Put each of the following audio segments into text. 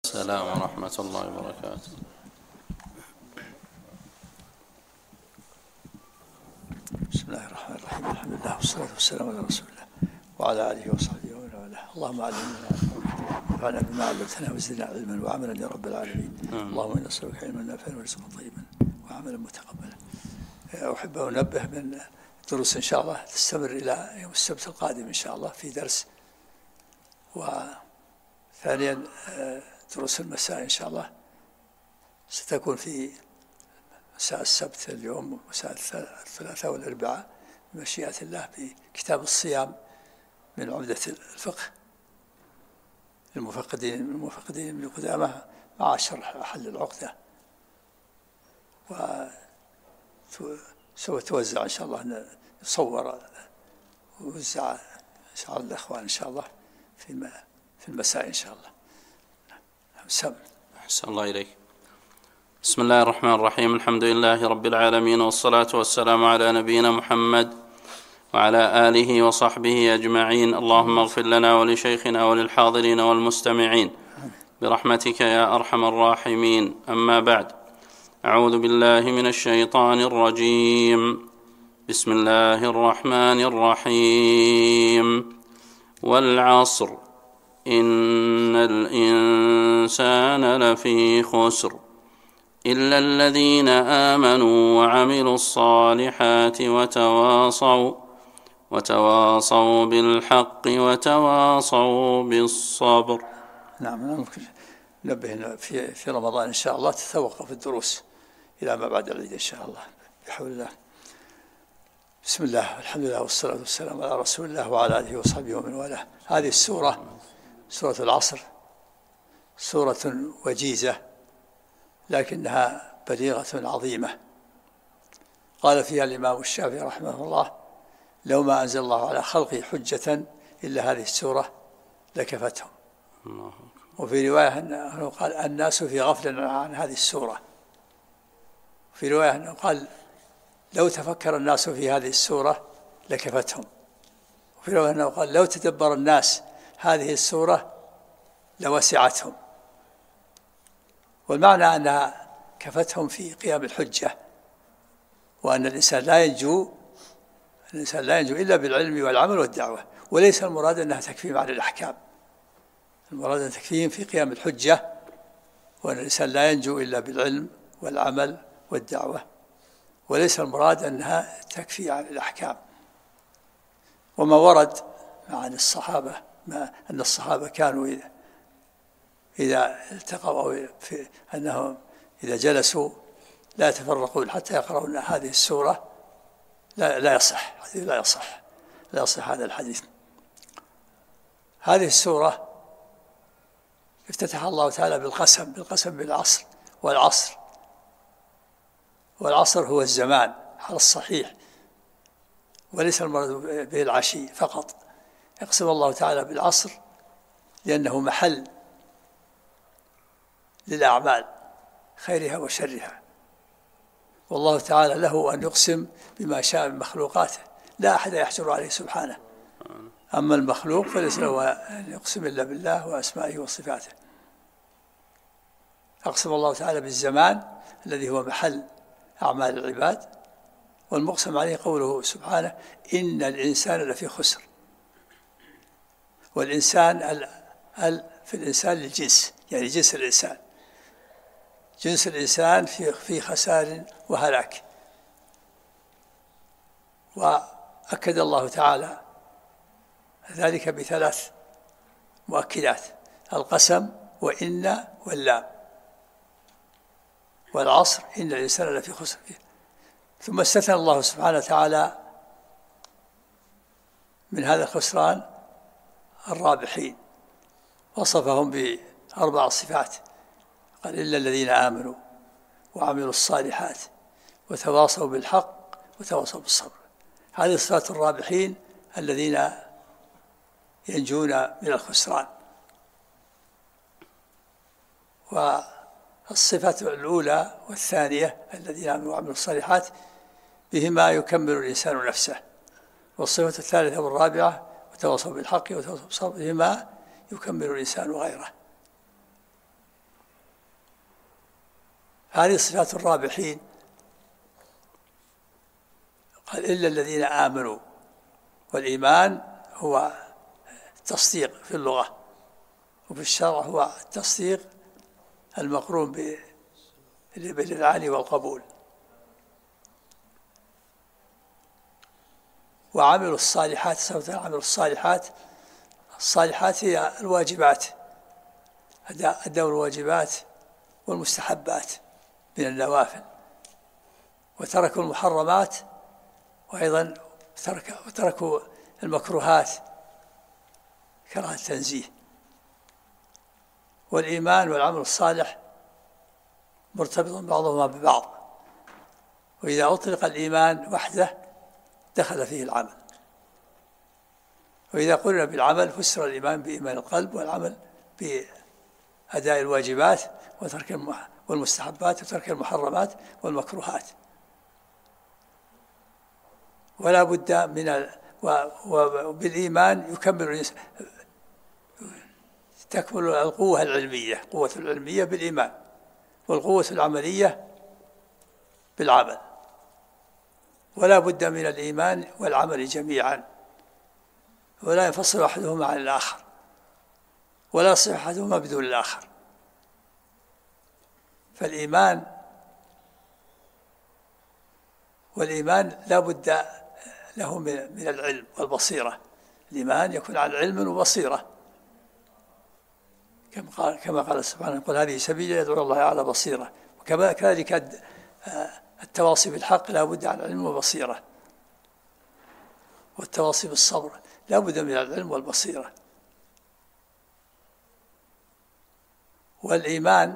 السلام ورحمة الله وبركاته. بسم الله الرحمن الرحيم. الحمد لله والصلاة والسلام على رسول الله وعلى آله وصحبه ومن والاه. اللهم علمنا وانفعنا بما علمتنا وزدنا علما وعملا يا رب العالمين. اللهم إنا نسألك علما نافعا ورزقا طيبا وعملا متقبلا. أحب أن أنبه من دروس إن شاء الله تستمر إلى يوم السبت القادم إن شاء الله في درس، وثانيا دروس المساء إن شاء الله ستكون في مساء السبت اليوم ومساء الثلاثاء والأربعاء بمشيئة الله بكتاب الصيام من عمدة الفقه المفقدين من قدامه مع شرح حل العقدة، وسوف توزع إن شاء الله، يصور ويوزع إن شاء الله الأخوان إن شاء الله في المساء إن شاء الله. أحسن الله إليك. بسم الله الرحمن الرحيم. الحمد لله رب العالمين، والصلاة والسلام على نبينا محمد وعلى آله وصحبه أجمعين. اللهم اغفر لنا ولشيخنا وللحاضرين والمستمعين برحمتك يا أرحم الراحمين. أما بعد، أعوذ بالله من الشيطان الرجيم. بسم الله الرحمن الرحيم. والعصر إن الإنسان لفي خسر إلا الذين آمنوا وعملوا الصالحات وتواصوا بالحق وتواصوا بالصبر. نعم، نبه في رمضان إن شاء الله تتوقف الدروس إلى ما بعد العيد إن شاء الله بحول الله. بسم الله والحمد لله والصلاة والسلام على رسول الله وعلى آله وصحبه ومن والاه. هذه السورة سورة العصر سورة وجيزة لكنها بليغة عظيمة. قال فيها الإمام الشافعي رحمه الله: لو ما أنزل الله على خلقه حجة إلا هذه السورة لكفتهم. وفي رواية أنه قال: الناس في غفلة عن هذه السورة. في رواية أنه قال: لو تفكر الناس في هذه السورة لكفتهم. وفي رواية أنه قال: لو تدبر الناس هذه السورة لوسعتهم. والمعنى أنها كفتهم في قيام الحجة، وأن الإنسان لا ينجو إلا بالعلم والعمل والدعوة. وليس المراد أنها تكفيهم عن الأحكام، المراد أن تكفيهم في قيام الحجة، وأن الإنسان لا ينجو إلا بالعلم والعمل والدعوة. وليس المراد أنها تكفي عن الأحكام. وما ورد عن الصحابة أن الصحابة كانوا إذا التقوا أو أنهم إذا جلسوا لا يتفرقون حتى يقرؤون هذه السورة لا يصح هذا الحديث. هذه السورة افتتح الله تعالى بالقسم بالعصر. والعصر هو الزمان على الصحيح، وليس المراد به العشي فقط. يقسم الله تعالى بالعصر لأنه محل للأعمال خيرها وشرها، والله تعالى له أن يقسم بما شاء من مخلوقاته، لا أحد يحجر عليه سبحانه. أما المخلوق فليس له أن يقسم إلا بالله وأسمائه وصفاته. أقسم الله تعالى بالزمان الذي هو محل أعمال العباد، والمقسم عليه قوله سبحانه: إن الإنسان لفي خسر. والإنسان في الإنسان للجنس، يعني جنس الإنسان في خسار وهلاك. وأكد الله تعالى ذلك بثلاث مؤكدات: القسم وإن واللام. والعصر إن الإنسان لفي خسر. ثم استثنى الله سبحانه وتعالى من هذا الخسران الرابحين، وصفهم بأربع صفات. قال: إلا الذين آمنوا وعملوا الصالحات وتواصوا بالحق وتواصوا بالصبر. هذه صفات الرابحين الذين ينجون من الخسران. والصفة الأولى والثانية الذين آمنوا وعملوا الصالحات بهما يكمل الإنسان نفسه. والصفة الثالثة والرابعة وتواصوا بالحق وتواصوا بالصبر بهما يكمل الإنسان غيره. هذه صفات الرابحين. قال إلا الذين آمنوا، والإيمان هو التصديق في اللغة، وفي الشرع هو التصديق المقرون بالإذعان والقبول. وعملوا الصالحات، عملوا الصالحات، الصالحات هي الواجبات، أداء الواجبات والمستحبات من النوافل، وتركوا المحرمات، وأيضا وتركوا المكروهات كراهة التنزيه. والإيمان والعمل الصالح مرتبط بعضهما ببعض، وإذا أطلق الإيمان وحده دخل فيه العمل، وإذا قلنا بالعمل فسر الإيمان بإيمان القلب، والعمل بأداء الواجبات وترك والمستحبات وترك المحرمات والمكروهات. ولا بد من وبالإيمان تكمل القوة العلمية، قوة العلمية بالإيمان، والقوة العملية بالعمل. ولا بد من الإيمان والعمل جميعا، ولا ينفصل أحدهما عن الآخر، ولا يصح أحدهما بدون الآخر. والإيمان لا بد له من العلم والبصيرة. الإيمان يكون على علم وبصيرة، كما قال سبحانه: يقول هذه سبيل يدعو الله على بصيرة. وكذلك التواصي بالحق لا بد عن علم وبصيرة، والتواصي بالصبر لا بد من العلم والبصيرة. والإيمان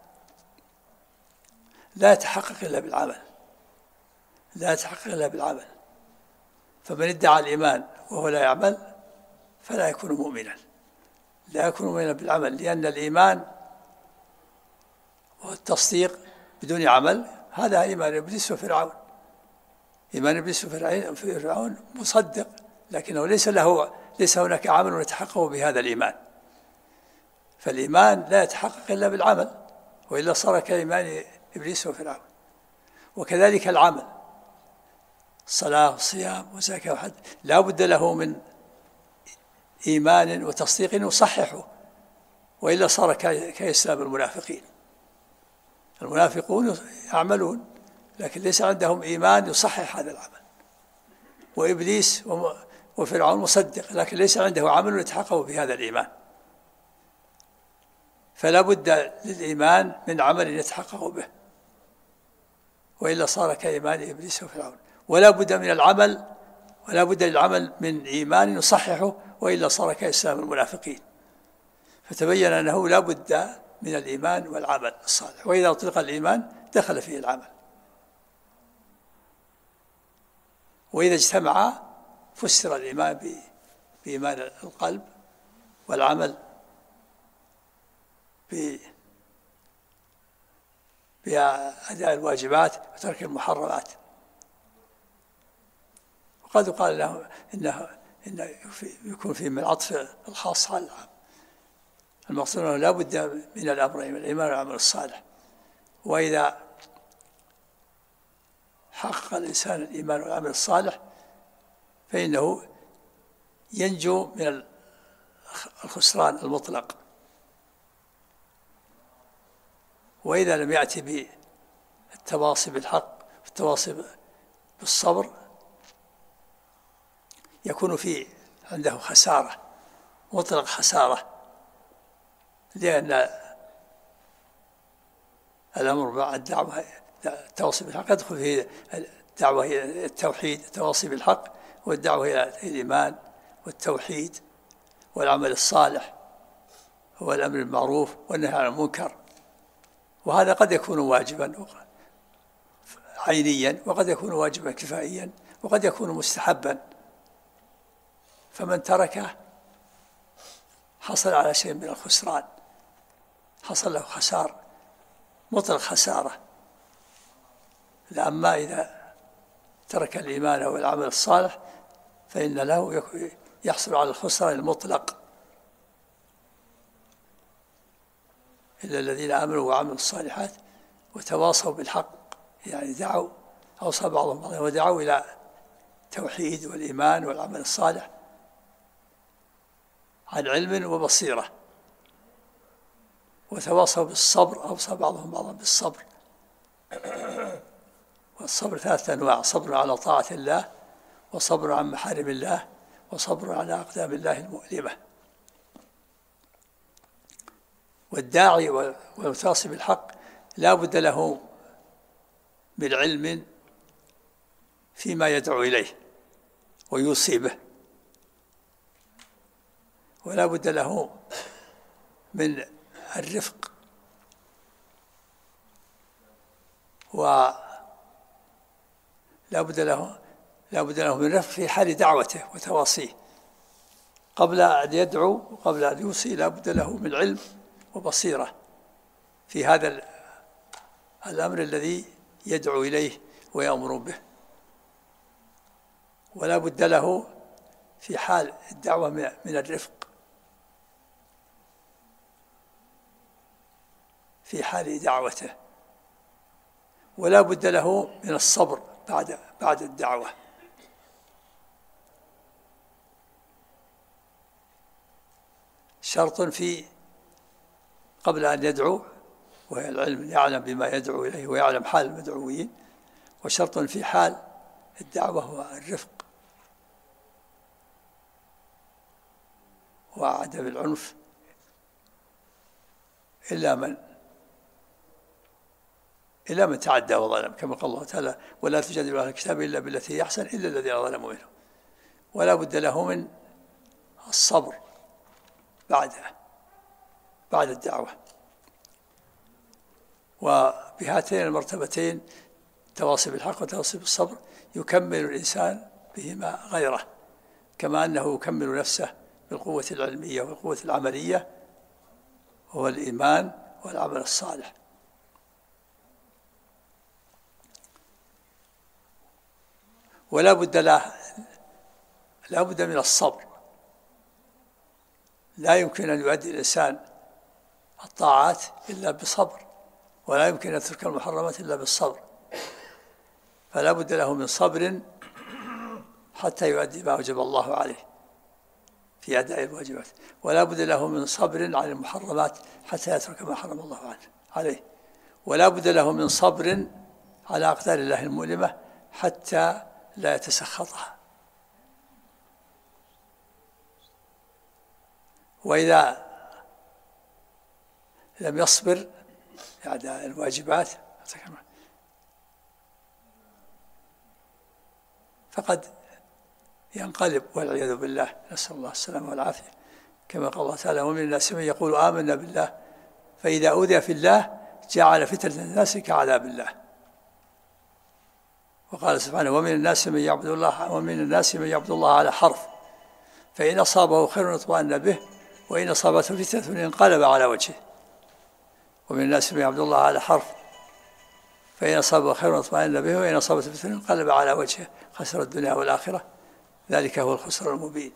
لا يتحقق إلا بالعمل، لا يتحقق إلا بالعمل. فمن ادعى الإيمان وهو لا يعمل فلا يكون مؤمنا، لا يكون مؤمنا بالعمل، لأن الإيمان والتصديق بدون عمل هذا إيمان إبليس وفرعون. إيمان إبليس وفرعون مصدق، لكنه ليس هناك عمل يتحقق بهذا الإيمان. فالإيمان لا يتحقق إلا بالعمل، وإلا صار كإيمان إبليس وفرعون. وكذلك العمل، الصلاة والصيام وزكاة وحج، لا بد له من إيمان وتصديق يصححه، وإلا صار كإسلام المنافقين. المنافقون يعملون لكن ليس عندهم إيمان يصحح هذا العمل، وإبليس وفرعون مصدق لكن ليس عنده عمل يتحقق بهذا الإيمان. فلا بد للإيمان من عمل يتحقق به، وإلا صار كإيمان إبليس وفرعون. ولا بد من العمل، ولا بد للعمل من إيمان يصححه، وإلا صار كإسلام المنافقين. فتبين أنه لا بد من الإيمان والعمل الصالح، وإذا أطلق الإيمان دخل فيه العمل، وإذا اجتمع فسر الإيمان بإيمان القلب، والعمل بأداء الواجبات وترك المحرمات. وقد قال له إنه يكون فيه من العطف الخاص على العام. المقصود أنه لا بد من الأمرين، الإيمان والعمل الصالح. وإذا حقق الإنسان الإيمان والعمل الصالح فإنه ينجو من الخسران المطلق. وإذا لم يأتي بالتواصي بالحق والتواصي بالصبر يكون فيه عنده خسارة، مطلق خسارة، لأن الأمر مع الدعوة التواصي بالحق يدخل فيه الدعوة إلى التوحيد، التواصي بالحق، والدعوة إلى الإيمان والتوحيد والعمل الصالح والأمر بالمعروف والنهي عن المنكر. وهذا قد يكون واجبا عينيا، وقد يكون واجبا كفائيا، وقد يكون مستحبا. فمن تركه حصل على شيء من الخسران، حصل له خسارة، مطلق خسارة. أما إذا ترك الإيمان والعمل الصالح فإن له يحصل على الخسران المطلق. إلا الذين آمنوا وعملوا الصالحات وتواصوا بالحق، يعني أوصى بعضهم بعضا ودعوا إلى التوحيد والإيمان والعمل الصالح عن علم وبصيرة. وتواصوا بالصبر، أوصى بعضهم بعضا بالصبر. والصبر 3 أنواع: صبر على طاعة الله، وصبر عن محارم الله، وصبر على أقدام الله المؤلمة. والداعي والمتواصي بالحق لا بد له من علم فيما يدعو إليه ويوصي به، ولا بد له من الرفق، ولا بد له من الرفق في حال دعوته وتواصيه. قبل أن يدعو وقبل أن يوصي لا بد له من علم وبصيرة في هذا الأمر الذي يدعو إليه ويأمر به. ولا بد له في حال الدعوة من الرفق في حال دعوته. ولا بد له من الصبر بعد الدعوة. شرط في قبل أن يدعو وهي العلم، يعلم بما يدعو إليه ويعلم حال المدعوين. وشرط في حال الدعوة هو الرفق وعدم العنف إلا من تعدى وظلم، كما قال الله تعالى: ولا تجادلوا أهل الكتاب إلا بالتي هي أحسن إلا الذين ظلموا منهم. ولا بد له من الصبر بعد الدعوة. وبهاتين المرتبتين، التواصي بالحق والتواصي بالصبر، يكمل الإنسان بهما غيره، كما أنه يكمل نفسه بالقوة العلمية والقوة العملية، هو الإيمان والعمل الصالح. ولا بد من الصبر. لا يمكن أن يؤدي الإنسان الطاعات إلا بصبر، ولا يمكن أن يترك المحرمات إلا بالصبر. فلا بد له من صبر حتى يؤدي ما وجب الله عليه في أداء الواجبات. ولا بد له من صبر عن المحرمات حتى يترك ما حرم الله عليه. ولا بد له من صبر على أقدار الله المؤلمة حتى لا يتسخطها. وإذا لم يصبر على الواجبات فقد ينقلب والعياذ بالله، نسأل الله السلامة والعافية. كما قال الله تعالى: ومن الناس من يقول آمنا بالله فإذا أوذي في الله جعل فتنة الناس كعذاب الله. وقال سبحانه: ومن الناس من يعبد الله على حرف، فإن أصابه خير اطمأن به، وإن أصابته فتنة انقلب على وجهه. ومن الناس من يعبد الله على حرف، فإن أصابه خير اطمأن به، وإن أصابته فتنة انقلب على وجهه خسر الدنيا والآخرة، ذلك هو الخسران المبين.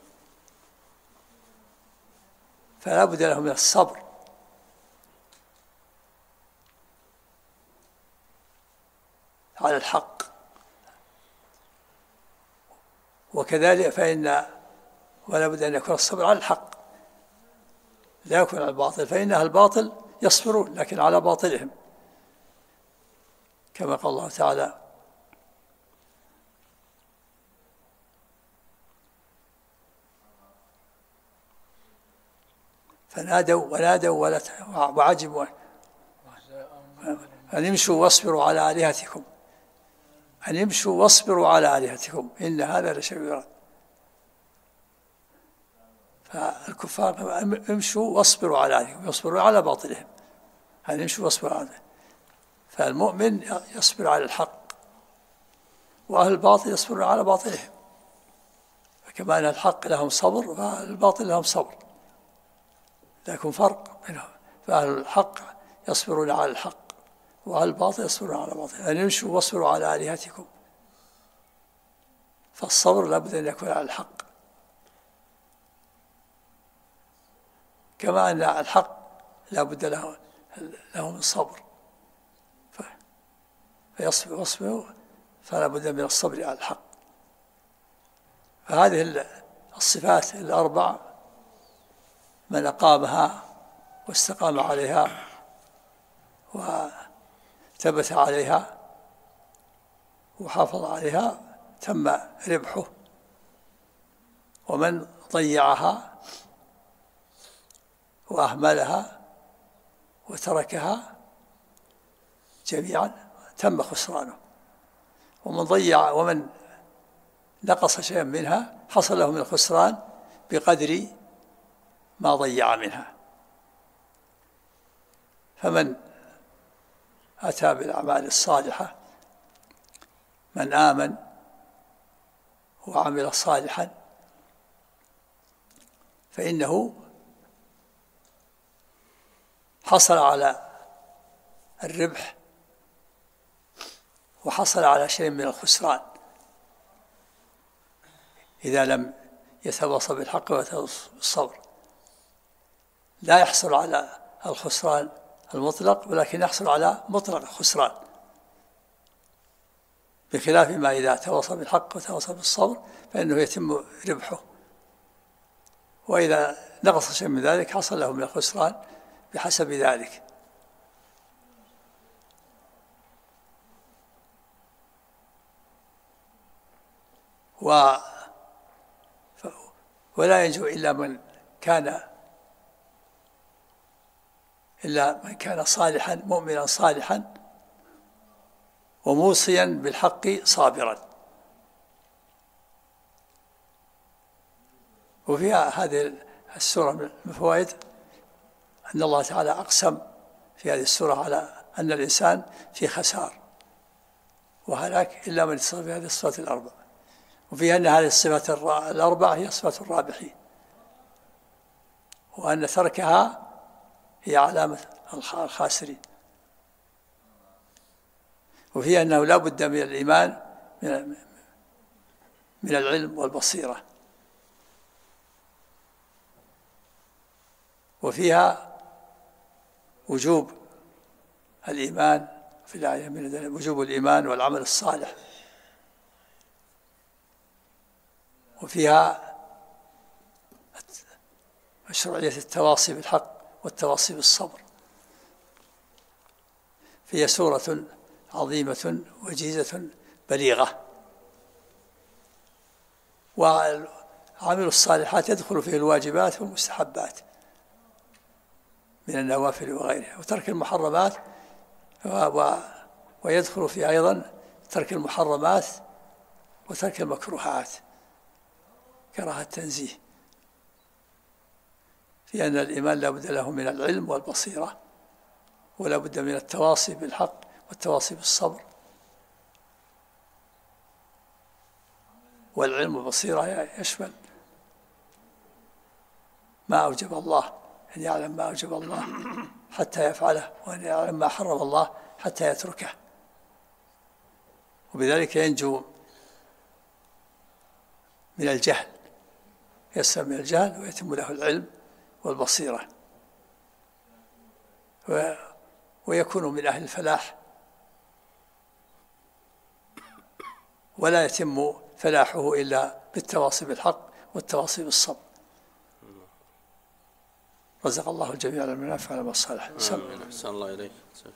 فلا بد له من الصبر على الحق. وكذلك ولا بد أن يكون الصبر على الحق، لا يكون على الباطل، فإن أهل الباطل يصبرون لكن على باطلهم، كما قال الله تعالى: ونادوا وعجبوا أن يمشوا واصبروا على آلهتكم إن هذا لشيء يراد. فالكفار امشوا واصبروا على آلهتكم، يصبروا على باطلهم، أن يمشوا واصبروا على. فالمؤمن يصبر على الحق، وأهل الباطل يصبرون على باطلهم. فكما أن الحق لهم صبر فالباطل لهم صبر، لكن فرق بينهم. فأهل الحق يصبرون على الحق، وأهل الباطل يصبرون على باطل. أن يمشوا واصبروا على آلهتكم، فالصبر لابد أن يكون على الحق، كما أن الحق لابد له من صبر. فيصبر فلا بد من الصبر على الحق. فهذه الصفات الأربع من أقامها واستقام عليها وثبت عليها وحافظ عليها تم ربحه، ومن ضيعها وأهملها وتركها جميعا تم خسرانه. ومن نقص شيئا منها حصل له من الخسران بقدر ما ضيع منها. فمن أتى بالأعمال الصالحة، من آمن وعمل صالحا، فإنه حصل على الربح وحصل على شيء من الخسران إذا لم يتواصى بالحق ويتواصى بالصبر. لا يحصل على الخسران المطلق، ولكن يحصل على مطلق الخسران، بخلاف ما إذا تواصى بالحق وتواصى بالصبر فإنه يتم ربحه، وإذا نقص شيء من ذلك حصل له من الخسران بحسب ذلك. ولا ينجو إلا من كان صالحا مؤمنا صالحا وموصيا بالحق صابرا. وفيها هذه السورة من الفوائد أن الله تعالى أقسم في هذه السورة على أن الإنسان في خسار وهلاك إلا من اتصف بهذه الصفات الأربع، وفيها أن هذه الصفات الأربع هي صفات الرابحين، وأن تركها هي علامة الخاسرين. وفيها أنه لا بد من الإيمان من العلم والبصيرة. وفيها وجوب الإيمان في الآية من وجوب الإيمان والعمل الصالح. وفيها مشروعية التواصي بالحق والتواصي بالصبر. فهي سورة عظيمة وجيزة بليغة. وعمل الصالحات يدخل فيه الواجبات والمستحبات من النوافل وغيرها، وترك المحرمات ويدخل فيه أيضا ترك المحرمات وترك المكروهات كراهة التنزيه. في أن الإيمان لا بد له من العلم والبصيرة، ولا بد من التواصي بالحق والتواصي بالصبر. والعلم والبصيرة يشمل ما أوجب الله، أن يعلم ما أوجب الله حتى يفعله، وأن يعلم ما حرم الله حتى يتركه، وبذلك ينجو من الجهل، يسلم من الجهل ويتم له العلم والبصيرة، ويكون من أهل الفلاح. ولا يتم فلاحه إلا بالتواصي بالحق والتواصي بالصبر. رزق الله الجميع المنافع على الصالح. أحسن الله إليك.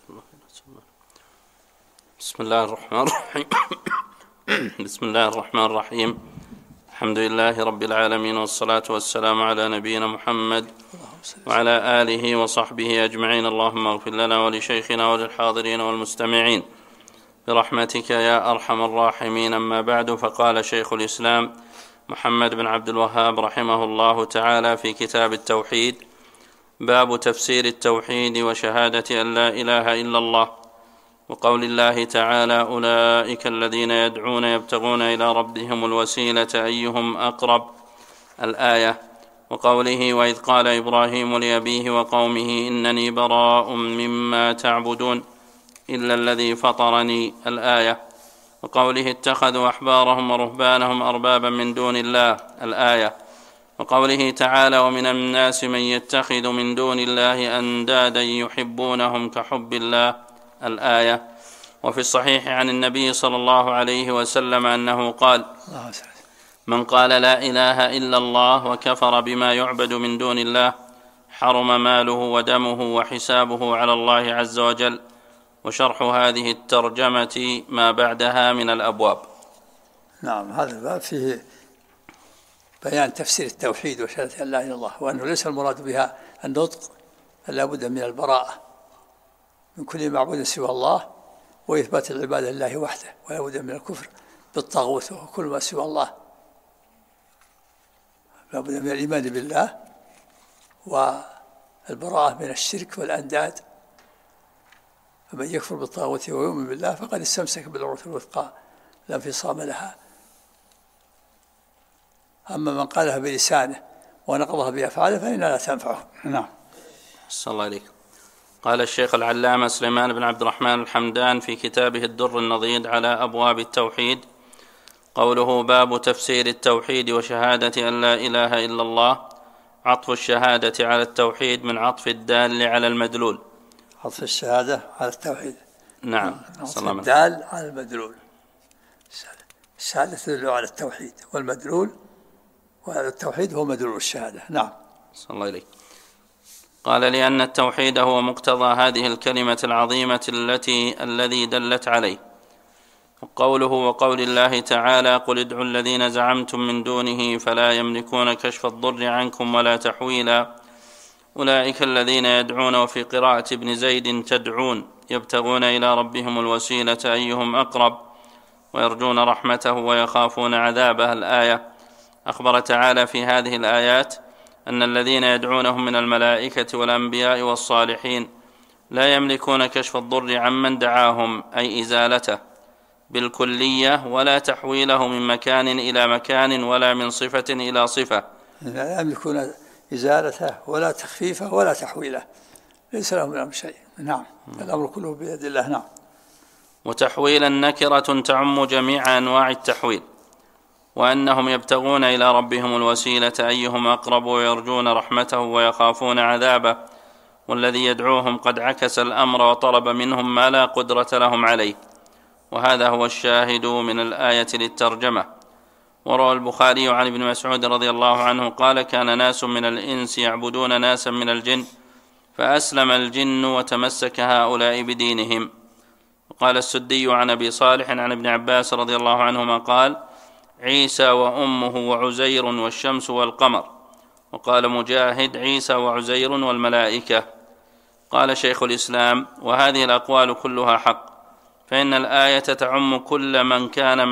بسم الله الرحمن الرحيم. بسم الله الرحمن الرحيم. الحمد لله رب العالمين، والصلاة والسلام على نبينا محمد وعلى آله وصحبه أجمعين. اللهم اغفر لنا ولشيخنا وللحاضرين والمستمعين برحمتك يا أرحم الراحمين. أما بعد، فقال شيخ الإسلام محمد بن عبد الوهاب رحمه الله تعالى في كتاب التوحيد: باب تفسير التوحيد وشهادة أن لا إله إلا الله، وقول الله تعالى: أولئك الذين يدعون يبتغون إلى ربهم الوسيلة أيهم أقرب، الآية. وقوله: وإذ قال إبراهيم لأبيه وقومه إنني براء مما تعبدون إلا الذي فطرني، الآية. وقوله: اتخذوا أحبارهم ورهبانهم أربابا من دون الله، الآية. وقوله تعالى: ومن الناس من يتخذ من دون الله أندادا يحبونهم كحب الله، الآية. وفي الصحيح عن النبي صلى الله عليه وسلم أنه قال: من قال لا إله إلا الله وكفر بما يعبد من دون الله حرم ماله ودمه وحسابه على الله عز وجل. وشرح هذه الترجمة ما بعدها من الأبواب. نعم، هذا الباب فيه بيان تفسير التوحيد وشهادة أن لا إله إلا الله، وأنه ليس المراد بها النطق، لا بد من البراءة من كل معبود سوى الله، وإثبات العبادة لله وحده، ولا بد من الكفر بالطاغوت وكل ما سوى الله. لا بد من الإيمان بالله والبراءة من الشرك والأنداد. فمن يكفر بالطاغوت ويؤمن بالله فقد استمسك بالعروة الوثقى لا انفصام لها. أما من قالها بلسانه ونقضها بأفعاله فإنها لا تنفعه. نعم. صلى الله عليك. قال الشيخ العلامة سليمان بن عبد الرحمن الحمدان في كتابه الدر النضيد على أبواب التوحيد: قوله باب تفسير التوحيد وشهادة أن لا إله إلا الله، عطف الشهادة على التوحيد من عطف الدال على المدلول. عطف الشهادة على التوحيد. نعم. عطف الدال على المدلول. الشهادة تدل على التوحيد، والمدلول والتوحيد هو مدلول الشهادة. نعم. صلى الله عليك. قال: لأن التوحيد هو مقتضى هذه الكلمة العظيمة الذي دلت عليه. وقوله وقول الله تعالى: قل ادعوا الذين زعمتم من دونه فلا يملكون كشف الضر عنكم ولا تحويلا، أولئك الذين يدعون. وفي قراءة ابن زيد: تدعون يبتغون إلى ربهم الوسيلة أيهم أقرب ويرجون رحمته ويخافون عذابه. الآية. أخبر تعالى في هذه الآيات أن الذين يدعونهم من الملائكة والأنبياء والصالحين لا يملكون كشف الضر عمن دعاهم، أي إزالته بالكلية، ولا تحويله من مكان إلى مكان ولا من صفة إلى صفة. لا يملكون إزالته ولا تخفيفه ولا تحويله، ليس لهم من شيء. نعم. الأمر كله بيد الله. نعم. وتحويلا نكرة تعم جميع أنواع التحويل، وأنهم يبتغون إلى ربهم الوسيلة أيهم أقرب ويرجون رحمته ويخافون عذابه. والذي يدعوهم قد عكس الأمر وطلب منهم ما لا قدرة لهم عليه، وهذا هو الشاهد من الآية للترجمة. وروى البخاري عن ابن مسعود رضي الله عنه قال: كان ناس من الإنس يعبدون ناسا من الجن فأسلم الجن وتمسك هؤلاء بدينهم. وقال السدي عن أبي صالح عن ابن عباس رضي الله عنهما قال: عيسى وأمه وعزير والشمس والقمر. وقال مجاهد: عيسى وعزير والملائكة. قال شيخ الإسلام: وهذه الأقوال كلها حق، فإن الآية تعم كل من كان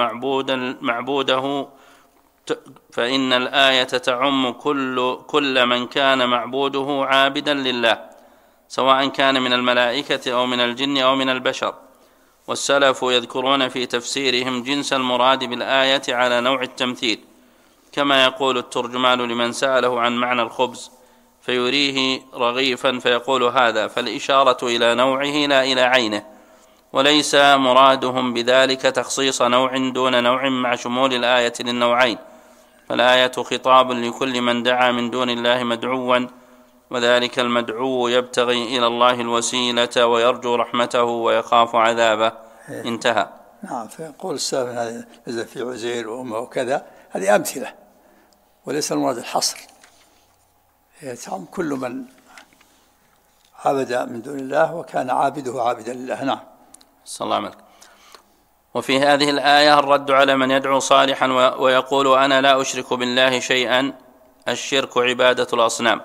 كل من كان معبوده عابدا لله، سواء كان من الملائكة أو من الجن أو من البشر. والسلف يذكرون في تفسيرهم جنس المراد بالآية على نوع التمثيل، كما يقول الترجمان لمن سأله عن معنى الخبز فيريه رغيفا فيقول هذا، فالإشارة إلى نوعه لا إلى عينه، وليس مرادهم بذلك تخصيص نوع دون نوع مع شمول الآية للنوعين، فالآية خطاب لكل من دعا من دون الله مدعوا، وذلك المدعو يبتغي إلى الله الوسيلة ويرجو رحمته ويخاف عذابه. انتهى. نعم. فيقول السلف هذا نزل في عزير وأمه وكذا، هذه أمثلة وليس المراد الحصر. يتعم كل من عبد من دون الله وكان عابده عابدا لله. نعم. صلى الله عليه وسلم. وفي هذه الآية الرد على من يدعو صالحا ويقول أنا لا أشرك بالله شيئا، الشرك عبادة الأصنام.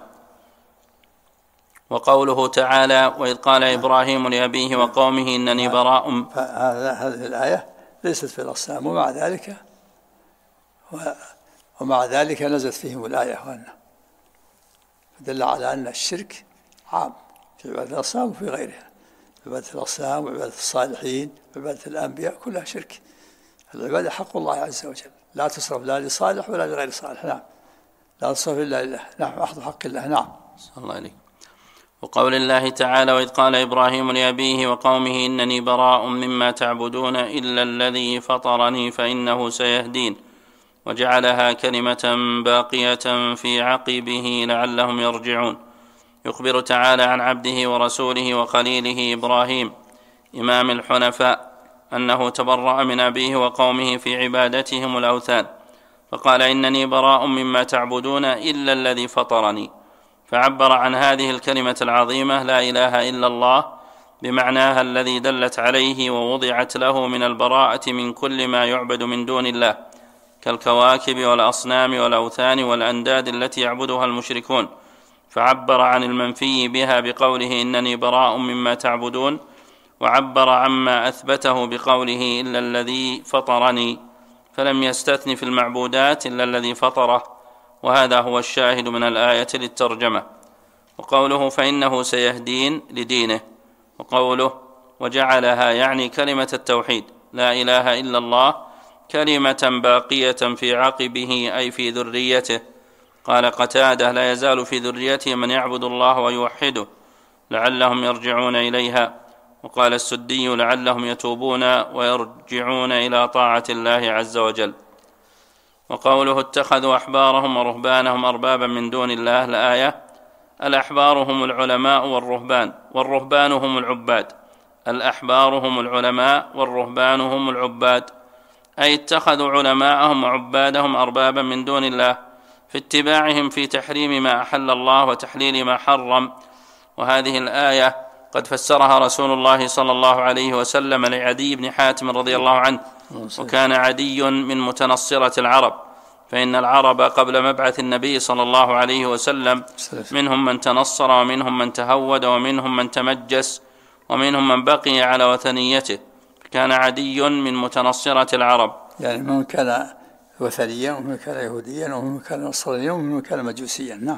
وقوله تعالى: وإذ قال إبراهيم لأبيه وقومه إنني براء. هذه الآية ليست في الأصنام، ومع ذلك نزلت فيهم الآية، فدل على أن الشرك عام في عبادة الأصنام وفي غيرها. عبادة الأصنام وعبادة الصالحين وعبادة الأنبياء كلها شرك. العبادة حق الله عز وجل، لا تصرف لا لصالح ولا لغير صالح. نعم. لا تصرف إلا لله. نعم. أخذ حق الله. نعم. صلى الله عليه. وقول الله تعالى: وإذ قال إبراهيم لأبيه وقومه إنني براء مما تعبدون إلا الذي فطرني فإنه سيهدين، وجعلها كلمة باقية في عقبه لعلهم يرجعون. يخبر تعالى عن عبده ورسوله وخليله إبراهيم إمام الحنفاء أنه تبرأ من أبيه وقومه في عبادتهم الأوثان، فقال إنني براء مما تعبدون إلا الذي فطرني، فعبر عن هذه الكلمة العظيمة لا إله إلا الله بمعناها الذي دلت عليه ووضعت له من البراءة من كل ما يعبد من دون الله كالكواكب والأصنام والأوثان والأنداد التي يعبدها المشركون، فعبر عن المنفي بها بقوله إنني براء مما تعبدون، وعبر عما أثبته بقوله إلا الذي فطرني، فلم يستثن في المعبودات إلا الذي فطره، وهذا هو الشاهد من الآية للترجمة. وقوله فإنه سيهدين لدينه، وقوله وجعلها يعني كلمة التوحيد لا إله إلا الله كلمة باقية في عقبه أي في ذريته. قال قتادة لا يزال في ذريته من يعبد الله ويوحده لعلهم يرجعون إليها. وقال السدي لعلهم يتوبون ويرجعون إلى طاعة الله عز وجل. وقوله اتخذوا أحبارهم ورهبانهم أربابا من دون الله الآية الأحبار هم العلماء والرهبان هم العباد. الأحبار هم العلماء والرهبان هم العباد، أي اتخذوا علماءهم وعبادهم أربابا من دون الله في اتباعهم في تحريم ما أحل الله وتحليل ما حرم. وهذه الآية قد فسرها رسول الله صلى الله عليه وسلم لعدي بن حاتم رضي الله عنه، وكان عدي من متنصرة العرب، فإن العرب قبل مبعث النبي صلى الله عليه وسلم منهم من تنصر ومنهم من تهود ومنهم من تمجس ومنهم من بقي على وثنيته، كان عدي من متنصرة العرب، يعني من كان وثنيا ومن كان يهوديا ومن كان نصرانيا ومن كان مجوسيا. نعم.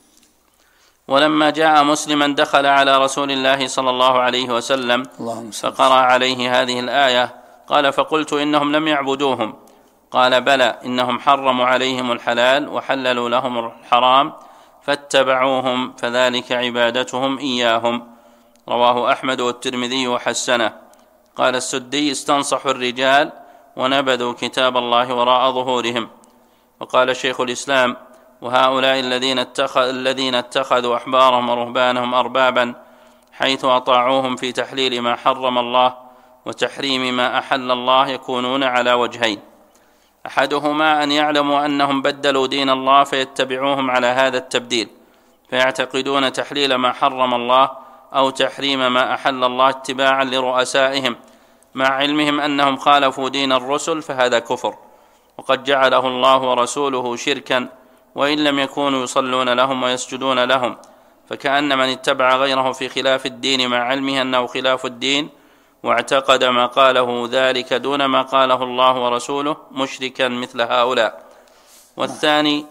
ولما جاء مسلما دخل على رسول الله صلى الله عليه وسلم فقرأ عليه هذه الآية، قال فقلت إنهم لم يعبدوهم، قال بلى إنهم حرموا عليهم الحلال وحللوا لهم الحرام فاتبعوهم فذلك عبادتهم إياهم. رواه أحمد والترمذي وحسنه. قال السدي استنصحوا الرجال ونبذوا كتاب الله وراء ظهورهم. وقال شيخ الإسلام وهؤلاء الذين اتخذوا أحبارهم ورهبانهم أربابا حيث أطاعوهم في تحليل ما حرم الله وتحريم ما أحل الله يكونون على وجهين: أحدهما أن يعلموا أنهم بدلوا دين الله فيتبعوهم على هذا التبديل فيعتقدون تحليل ما حرم الله أو تحريم ما أحل الله اتباعا لرؤسائهم مع علمهم أنهم خالفوا دين الرسل، فهذا كفر وقد جعله الله ورسوله شركا وإن لم يكونوا يصلون لهم ويسجدون لهم، فكأن من اتبع غيره في خلاف الدين مع علمه أنه خلاف الدين واعتقد ما قاله ذلك دون ما قاله الله ورسوله مشركا مثل هؤلاء. والثاني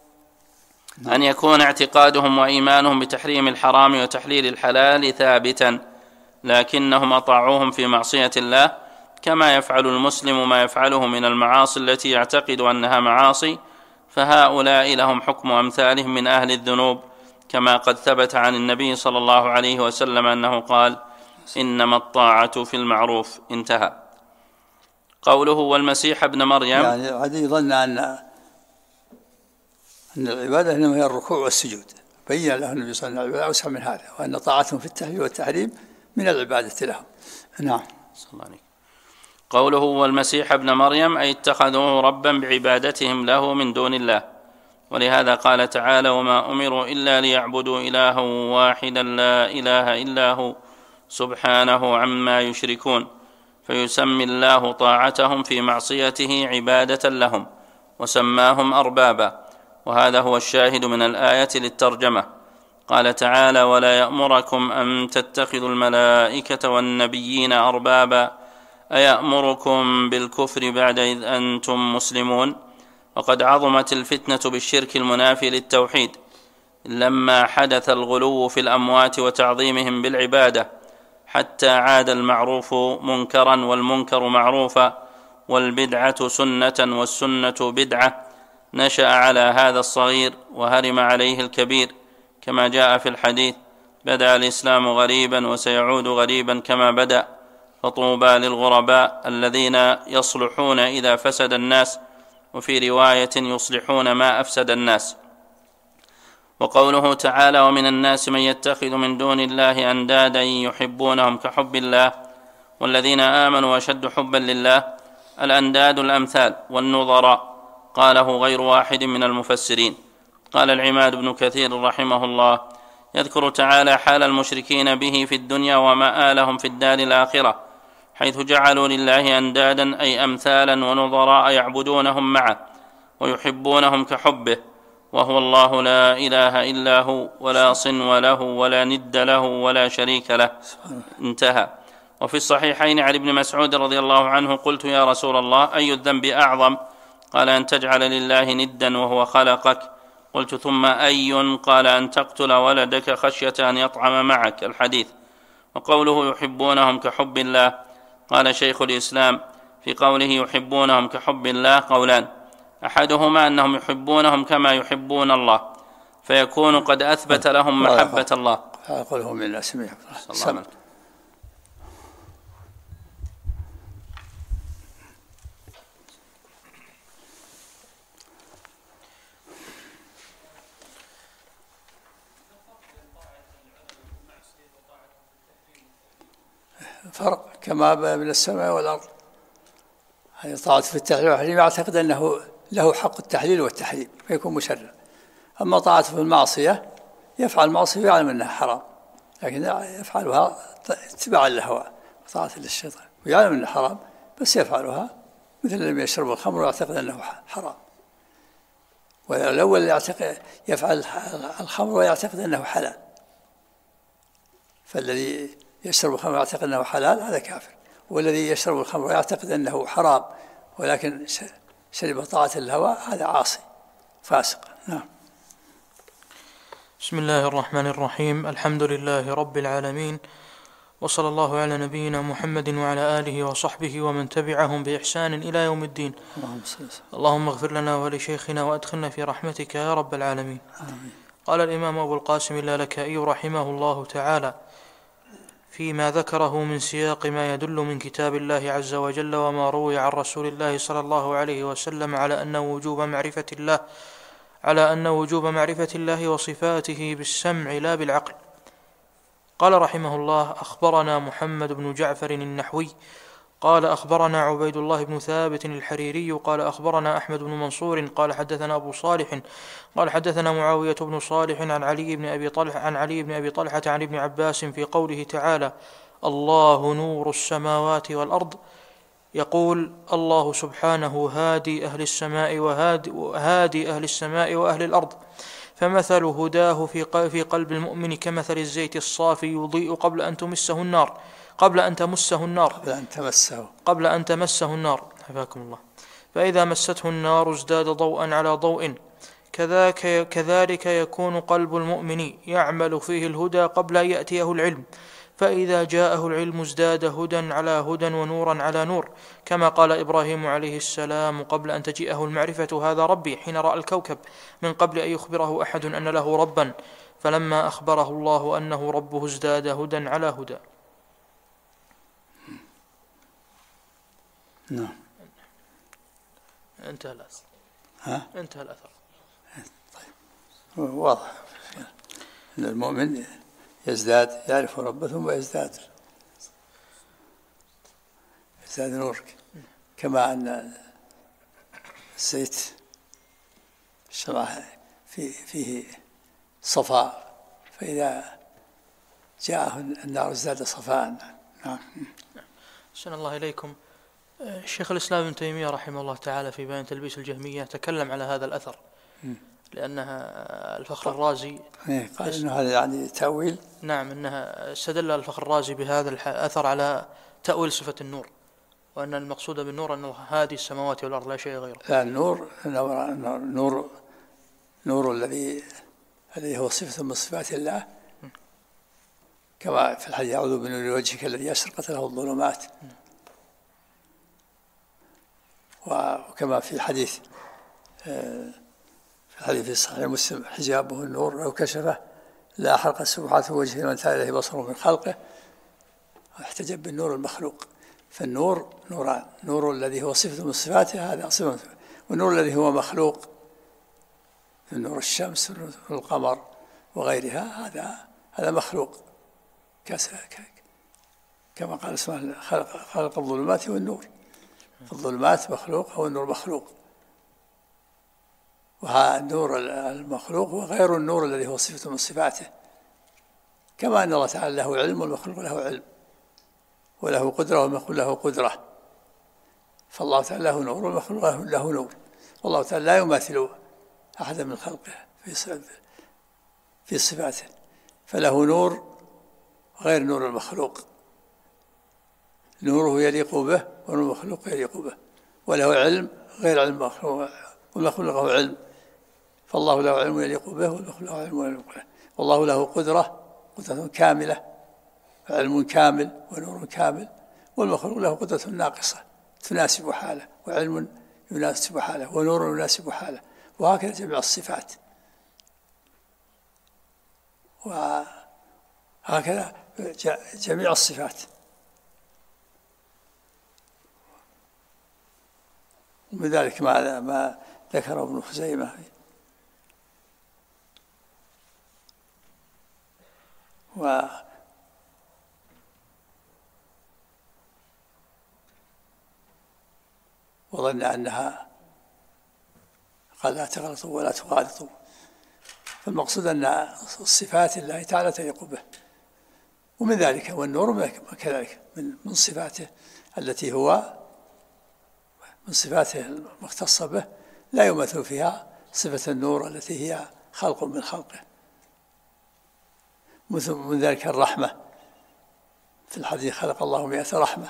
أن يكون اعتقادهم وإيمانهم بتحريم الحرام وتحليل الحلال ثابتا لكنهم أطاعوهم في معصية الله كما يفعل المسلم ما يفعله من المعاصي التي يعتقد أنها معاصي، فهؤلاء لهم حكم أمثالهم من أهل الذنوب كما قد ثبت عن النبي صلى الله عليه وسلم أنه قال إنما الطاعة في المعروف. انتهى. قوله والمسيح ابن مريم، يعني عدي ظن أن العبادة إنما هي الركوع والسجود، بين له النبي صلى الله عليه وسلم أوسع من هذا، وأن طاعتهم في التحليل والتحريم من العبادة لهم. نعم. قوله والمسيح ابن مريم أي اتخذوه ربا بعبادتهم له من دون الله، ولهذا قال تعالى وما أمروا إلا ليعبدوا إلها واحدا لا إله إلا هو سبحانه عما يشركون، فيسمي الله طاعتهم في معصيته عبادة لهم وسماهم أربابا، وهذا هو الشاهد من الآية للترجمة. قال تعالى ولا يأمركم أن تتخذوا الملائكة والنبيين أربابا أيأمركم بالكفر بعد إذ أنتم مسلمون. وقد عظمت الفتنة بالشرك المنافي للتوحيد لما حدث الغلو في الأموات وتعظيمهم بالعبادة حتى عاد المعروف منكرا والمنكر معروفا والبدعة سنة والسنة بدعة. نشأ على هذا الصغير وهرم عليه الكبير كما جاء في الحديث بدأ الإسلام غريبا وسيعود غريبا كما بدأ، فطوبى للغرباء الذين يصلحون إذا فسد الناس، وفي رواية يصلحون ما أفسد الناس. وقوله تعالى ومن الناس من يتخذ من دون الله أندادا يحبونهم كحب الله والذين آمنوا أشد حبا لله الأنداد الأمثال والنظراء. قاله غير واحد من المفسرين. قال العماد بن كثير رحمه الله: يذكر تعالى حال المشركين به في الدنيا ومآلهم في الدار الآخرة، حيث جعلوا لله أندادا أي أمثالا ونظراء يعبدونهم معه ويحبونهم كحبه، وهو الله لا إله إلا هو ولا صنو له ولا ند له ولا شريك له. انتهى. وفي الصحيحين عن ابن مسعود رضي الله عنه: قلت يا رسول الله أي الذنب أعظم؟ قال: أن تجعل لله ندا وهو خلقك. قلت: ثم أي؟ قال: أن تقتل ولدك خشية أن يطعم معك. الحديث. وقوله يحبونهم كحب الله، قال شيخ الإسلام: في قوله يحبونهم كحب الله قولان: أحدهما أنهم يحبونهم كما يحبون الله، فيكون قد أثبت لهم محبة الله. قوله من الله سميع. فرق كما بين السماء والأرض. هذه طاعة في التحليل والتحريم يعتقد أنه له حق التحليل والتحريم فيكون مشرع. أما طاعة في المعصية يفعل المعصية ويعلم أنها حرام، لكن يفعلها اتباعا للهوى وطاعة للشيطان، ويعلم أنها حرام بس يفعلها، مثل الذي يشرب الخمر ويعتقد أنه حرام. والأول يفعل الخمر ويعتقد أنه حلال، فالذي يشرب الخمر ويعتقد أنه حلال هذا كافر، والذي يشرب الخمر ويعتقد أنه حرام ولكن شرب طاعة الهوى هذا عاصي فاسق. نعم. بسم الله الرحمن الرحيم. الحمد لله رب العالمين، وصلى الله على نبينا محمد وعلى آله وصحبه ومن تبعهم بإحسان إلى يوم الدين. اللهم اغفر لنا ولشيخنا وأدخلنا في رحمتك يا رب العالمين. آمين. قال الإمام أبو القاسم اللالكائي رحمه الله تعالى فيما ذكره من سياق ما يدل من كتاب الله عز وجل وما روي عن رسول الله صلى الله عليه وسلم على أن وجوب معرفة الله وصفاته بالسمع لا بالعقل. قال رحمه الله: أخبرنا محمد بن جعفر النحوي قال أخبرنا عبيد الله بن ثابت الحريري قال أخبرنا أحمد بن منصور قال حدثنا أبو صالح قال حدثنا معاوية بن صالح عن علي بن أبي طلحة عن ابن عباس في قوله تعالى: الله نور السماوات والأرض، يقول الله سبحانه: هادي أهل السماء وأهل الأرض، فمثل هداه في قلب المؤمن كمثل الزيت الصافي يضيء قبل أن تمسه النار حفاكم الله، فإذا مسته النار ازداد ضوءا على ضوء. كذلك يكون قلب المؤمن يعمل فيه الهدى قبل أن يأتيه العلم، فإذا جاءه العلم ازداد هدى على هدى ونورا على نور، كما قال إبراهيم عليه السلام قبل أن تجيئه المعرفة: هذا ربي، حين رأى الكوكب من قبل أن يخبره أحد أن له ربا، فلما أخبره الله أنه ربه ازداد هدى على هدى. نعم. انتهى الأثر. طيب، واضح أن المؤمن يزداد، يعرف ربه ثم يزداد نور، كما أن الزيت الشمعة فيه صفاء، فإذا جاءه النار ازداد صفاء. نعم. أحسن الله إليكم. الشيخ الإسلام ابن تيمية رحمه الله تعالى في بيان تلبيس الجهمية تكلم على هذا الأثر، لأنها الفخر الرازي قال إنه هذا يعني تأويل. نعم، إنها استدل الفخر الرازي بهذا الأثر على تأويل صفة النور، وأن المقصود بالنور أنه هادي السماوات والأرض لا شيء غيره. لا، النور الذي هو صفة من صفات الله، كما في الحديث: أعوذ بنور وجهك الذي أشرقت له الظلمات. وكما في الحديث في صحيح مسلم: حجابه النور لو كشفه لا أحرق سبحات وجهه من تاب إليه بصره من خلقه. احتجب بالنور المخلوق. فالنور نوران: نور الذي هو صفة من صفاته هذا صفة، والنور الذي هو مخلوق نور الشمس والقمر وغيرها هذا مخلوق كما قال سبحانه خلق الظلمات والنور، فالظلمات مخلوق والنور مخلوق، والنور المخلوق هو غير النور الذي هو صفة من صفاته، كما أن الله تعالى له علم والمخلوق له علم، وله قدرة والمخلوق له قدرة، فالله تعالى له نور والمخلوق له نور، والله تعالى لا يماثل أحدا من خلقه في صفاته، فله نور غير نور المخلوق، نوره يليق به ونور المخلوق يليق به، وله علم غير علم المخلوق والمخلوق له علم، فالله له علم يليق به والمخلوق له علم يليق به، والله له قدرة كاملة، علم كامل ونور كامل، والمخلوق له قدرة ناقصة تناسب حاله، وعلم يناسب حاله، ونور يناسب حاله، وهكذا جميع الصفات، وهكذا جميع الصفات. ومن ذلك ما ذكر ابن خزيمة وظن أنها قال لا تغلطوا ولا تغالطوا، فالمقصود أن الصفات الله تعالى تليق به، ومن ذلك والنور كذلك من صفاته التي هو من صفاته المختصة به، لا يمثل فيها صفة النور التي هي خلق من خلقه. من ذلك الرحمة، في الحديث خلق الله 100 رحمة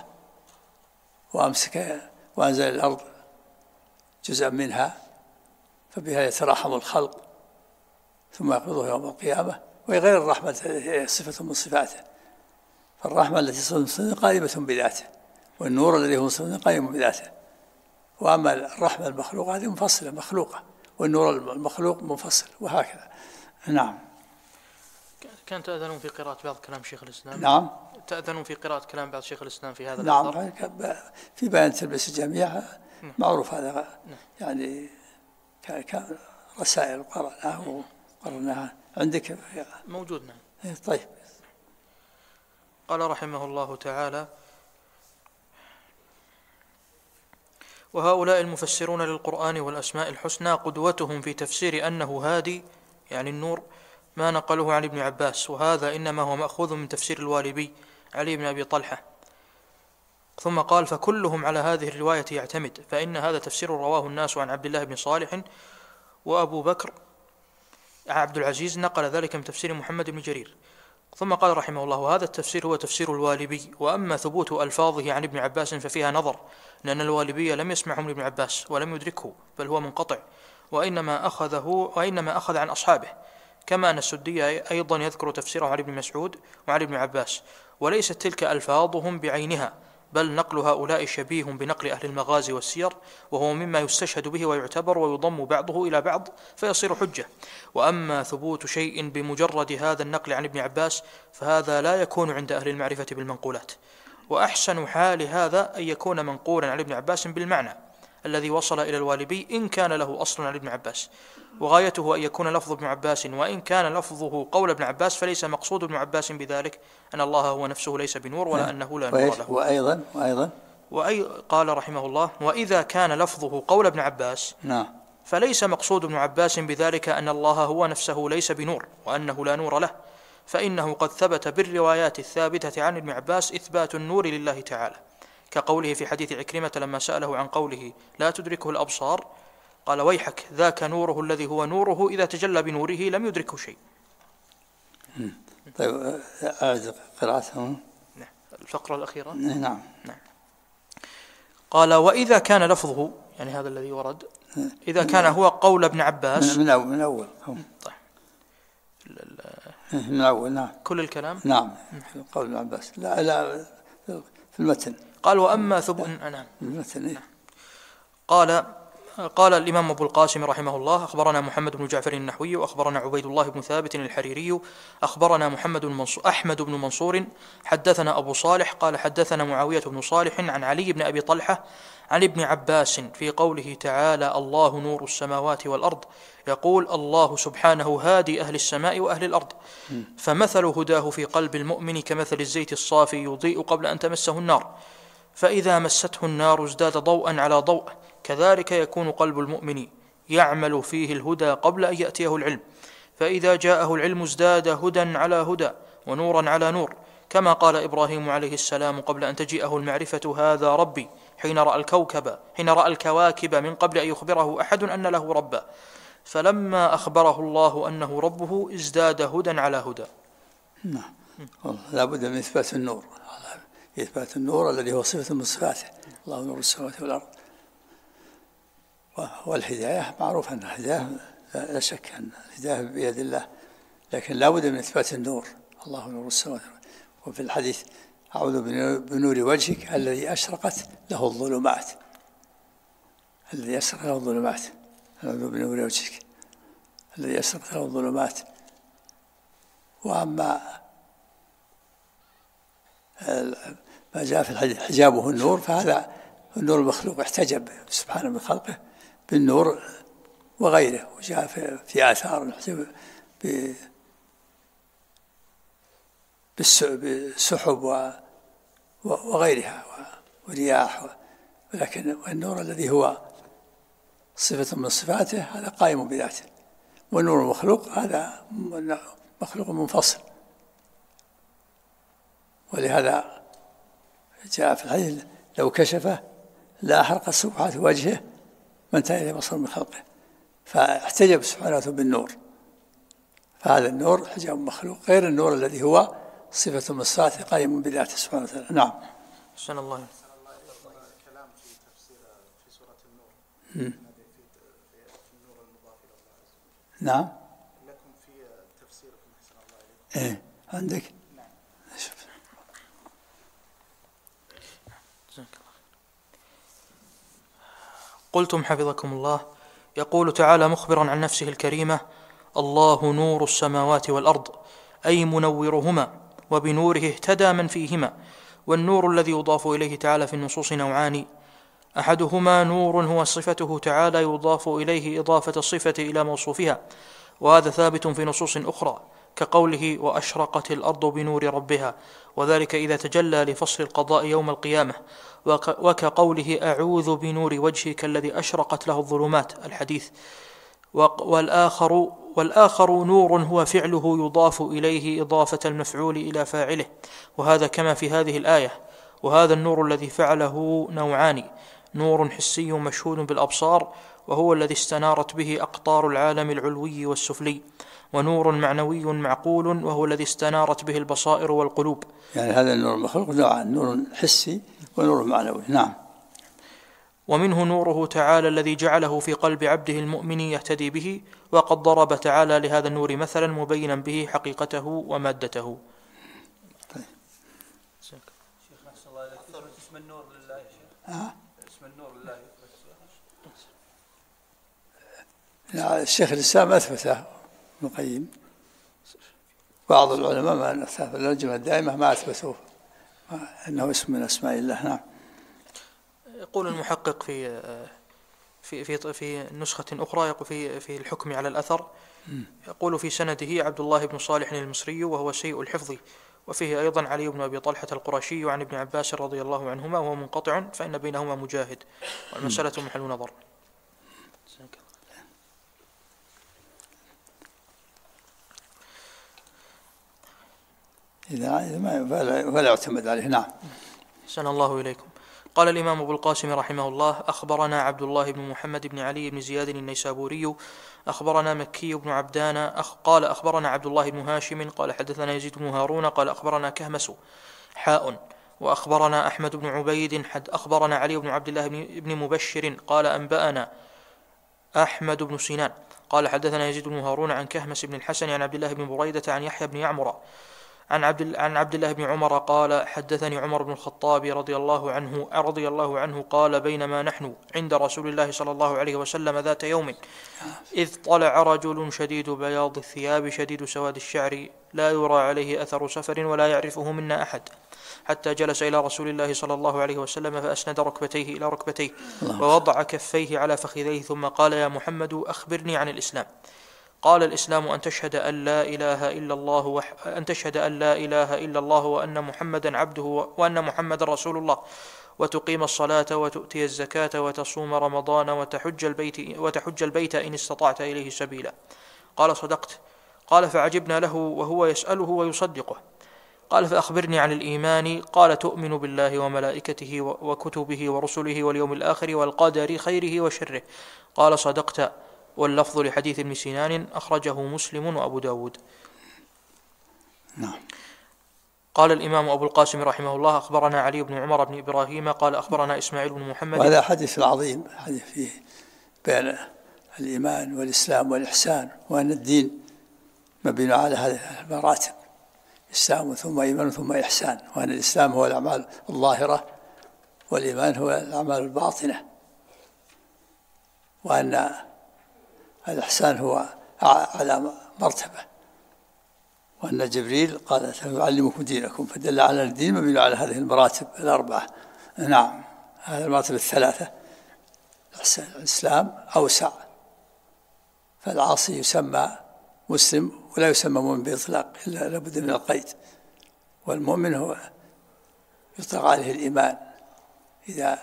وأنزل الأرض جزءا منها فبها يتراحم الخلق ثم يقبضه يوم القيامة، وهي غير الرحمة هي صفة من صفاته، فالرحمة التي صفة قائمة بذاته، والنور الذي هو صفة قائم بذاته، وأما الرحمة المخلوقة هذه منفصلة مخلوقة، والنور المخلوق منفصل، وهكذا. نعم. كان تأذنون في قراءة بعض كلام شيخ الإسلام؟ نعم. تأذنون في قراءة كلام بعض شيخ الإسلام في هذا نعم. الأثر؟ في بيان تلبيس الجميع معروف هذا. يعني كان رسائل قرأناها عندك موجود. نعم. طيب. قال رحمه الله تعالى: وهؤلاء المفسرون للقرآن والأسماء الحسنى قدوتهم في تفسير أنه هادي يعني النور ما نقله عن ابن عباس، وهذا إنما هو مأخوذ من تفسير الوالبي علي بن أبي طلحة. ثم قال: فكلهم على هذه الرواية يعتمد، فإن هذا تفسير رواه الناس عن عبد الله بن صالح، وأبو بكر عبد العزيز نقل ذلك من تفسير محمد بن جرير. ثم قال رحمه الله: وهذا التفسير هو تفسير الوالبي، وأما ثبوت ألفاظه عن ابن عباس ففيها نظر، لأن الوالبي لم يسمعه من ابن عباس ولم يدركه، بل هو منقطع، وإنما أخذ عن أصحابه، كما أن السدي أيضا يذكر تفسيره عن ابن مسعود وعن ابن عباس، وليست تلك ألفاظهم بعينها، بل نقل هؤلاء شبيه بنقل أهل المغازي والسير، وهو مما يستشهد به ويعتبر ويضم بعضه إلى بعض فيصير حجة. وأما ثبوت شيء بمجرد هذا النقل عن ابن عباس فهذا لا يكون عند أهل المعرفة بالمنقولات، وأحسن حال هذا أن يكون منقولا عن ابن عباس بالمعنى الذي وصل إلى الوالبي إن كان له أصل عن ابن عباس، وغايته أن يكون لفظ ابن عباس، وإن كان لفظه قول ابن عباس فليس مقصود ابن عباس بذلك أن الله هو نفسه ليس بنور ولا أنه لا نور له. قال رحمه الله: وإذا كان لفظه قول ابن عباس فليس مقصود ابن عباس بذلك أن الله هو نفسه ليس بنور وأنه لا نور له، فإنه قد ثبت بالروايات الثابتة عن ابن عباس إثبات النور لله تعالى، كقوله في حديث عكرمة لما سأله عن قوله لا تدركه الأبصار قال: ويحك ذاك نوره الذي هو نوره إذا تجلى بنوره لم يدركه شيء. طيب أعد قراءتهم. الفقرة الأخيرة. نعم. قال: وإذا كان لفظه، يعني هذا الذي ورد، إذا كان هو قول ابن عباس من أول. طيب. من أول. نعم. كل الكلام. نعم. قول ابن عباس. لا في المتن. قال: وأما ثبوت. نعم. المتن. قال: قال الإمام أبو القاسم رحمه الله: أخبرنا محمد بن جعفر النحوي، وأخبرنا عبيد الله بن ثابت الحريري، أخبرنا أحمد بن منصور، حدثنا أبو صالح قال حدثنا معاوية بن صالح عن علي بن أبي طلحة عن ابن عباس في قوله تعالى: الله نور السماوات والأرض، يقول الله سبحانه: هادي أهل السماء وأهل الأرض، فمثل هداه في قلب المؤمن كمثل الزيت الصافي يضيء قبل أن تمسه النار، فإذا مسته النار ازداد ضوءا على ضوء، كذلك يكون قلب المؤمن يعمل فيه الهدى قبل أن يأتيه العلم، فإذا جاءه العلم ازداد هدى على هدى ونورا على نور، كما قال إبراهيم عليه السلام قبل أن تجيئه المعرفة: هذا ربي، حين رأى الكواكب من قبل أن يخبره أحد أن له ربا، فلما أخبره الله أنه ربه ازداد هدى على هدى. نعم، لا بد من إثبات النور، إثبات النور الذي هو صفة من صفاته، الله نور السماوات والأرض. والهداية معروف أن الهداية لا شك أن الهداية بيد الله، لكن لا بد من إثبات النور، الله نور السماوات والأرض. وفي الحديث: أعوذ بنور وجهك الذي أشرقت له الظلمات، الذي أشرق له الظلمات، أعوذ بنور وجهك الذي أشرقت له الظلمات. وأما ما جاء في الحديث حجابه النور، فهذا النور المخلوق احتجب سبحانه من خلقه بالنور وغيره، وجاء في آثار بالسحب وغيرها ورياح، ولكن النور الذي هو صفة من صفاته هذا قائم بذاته، والنور المخلوق هذا مخلوق منفصل. ولهذا جاء في الحديث: لو كشفه لا أحرق سبحات وجهه ما انتهى إليه بصر من خلقه، فاحتجب سبحانه بالنور، فهذا النور حجاب مخلوق غير النور الذي هو صفة من صفاته قائم بذاته سبحانه وتعالى. نعم. أحسن الله. كلام في تفسير في سورة النور، في النور المضاف إلى الله عز وجل. نعم. لكم في تفسيركم أحسن الله إليكم. إيه عندك. نعم. قلتم حفظكم الله: يقول تعالى مخبرا عن نفسه الكريمة: الله نور السماوات والأرض، أي منورهما، وبنوره اهتدى من فيهما. والنور الذي يضاف إليه تعالى في النصوص نوعان: أحدهما نور هو صفته تعالى يضاف إليه إضافة الصفة إلى موصوفها، وهذا ثابت في نصوص أخرى، كقوله: وأشرقت الأرض بنور ربها، وذلك إذا تجلى لفصل القضاء يوم القيامة، وكقوله: أعوذ بنور وجهك الذي أشرقت له الظلمات، الحديث. والآخر نور هو فعله يضاف إليه إضافة المفعول إلى فاعله، وهذا كما في هذه الآية. وهذا النور الذي فعله نوعان: نور حسي مشهود بالأبصار، وهو الذي استنارت به أقطار العالم العلوي والسفلي، ونور معنوي معقول، وهو الذي استنارت به البصائر والقلوب. يعني هذا النور المخلوق نوعان: نور حسي ونور معنوي. نعم. ومنه نوره تعالى الذي جعله في قلب عبده المؤمن يهتدي به، وقد ضرب تعالى لهذا النور مثلا مبينا به حقيقته ومادته. طيب. شيخ أحسن الله إليك، اسم النور لله يا شيخ. اسم النور لله. الشيخ الإسلام أثبته ابن القيم، بعض العلماء ما أثبت، اللجنة الدائمة ما أثبتوه أنه اسم من أسماء الله. نعم. يقول المحقق في نسخة أخرى، يقول في الحكم على الأثر، يقول في سنده عبد الله بن صالح المصري وهو سيء الحفظ، وفيه أيضا علي بن أبي طلحة القرشي عن ابن عباس رضي الله عنهما، وهو منقطع، فإن بينهما مجاهد، والمسألة محل نظر. إذا فلا يعتمد عليه. نعم. أحسن الله إليكم. قال الإمام أبو القاسم رحمه الله: أخبرنا عبد الله بن محمد بن علي بن زياد النيسابوري، أخبرنا مكي بن عبدان قال أخبرنا عبد الله بن هاشم قال حدثنا يزيد بن هارون قال أخبرنا كهمس وأخبرنا أحمد بن عبيد أخبرنا علي بن عبد الله بن مبشر قال أنبأنا أحمد بن سنان قال حدثنا يزيد بن هارون عن كهمس بن الحسن عن عبد الله بن بريدة عن يحيى بن يعمر عن عبد الله بن عمر قال حدثني عمر بن الخطاب رضي الله عنه قال بينما نحن عند رسول الله صلى الله عليه وسلم ذات يوم إذ طلع رجل شديد بياض الثياب شديد سواد الشعر لا يرى عليه أثر سفر ولا يعرفه منا أحد حتى جلس إلى رسول الله صلى الله عليه وسلم فأسند ركبتيه إلى ركبتيه ووضع كفيه على فخذيه ثم قال يا محمد أخبرني عن الإسلام. قال الإسلام أن تشهد أن لا إله إلا الله وأن محمدا عبده وأن محمدا رسول الله وتقيم الصلاة وتؤتي الزكاة وتصوم رمضان وتحج البيت إن استطعت إليه سبيلا. قال صدقت. قال فعجبنا له وهو يسأله ويصدقه. قال فأخبرني عن الإيمان. قال تؤمن بالله وملائكته وكتبه ورسله واليوم الآخر والقدر خيره وشره. قال صدقت. واللفظ لحديث ابن سنان أخرجه مسلم وأبو داود. نعم. قال الإمام أبو القاسم رحمه الله أخبرنا علي بن عمر بن إبراهيم قال أخبرنا إسماعيل بن محمد. وهذا حديث عظيم، حديث فيه بين الإيمان والإسلام والإحسان، وأن الدين مبني على هذه المراتب، إسلام ثم إيمان ثم إحسان، وأن الإسلام هو الأعمال الظاهرة والإيمان هو الأعمال الباطنة، وأن الإحسان هو على مرتبة، وأن جبريل قال سأعلمكم دينكم، فدل على الدين مبني على هذه المراتب الأربعة. نعم، هذه المراتب الثلاثة. الإسلام أوسع، فالعاصي يسمى مسلم ولا يسمى مؤمن بإطلاق إلا لابد من القيد، والمؤمن هو يطلق عليه الإيمان، إذا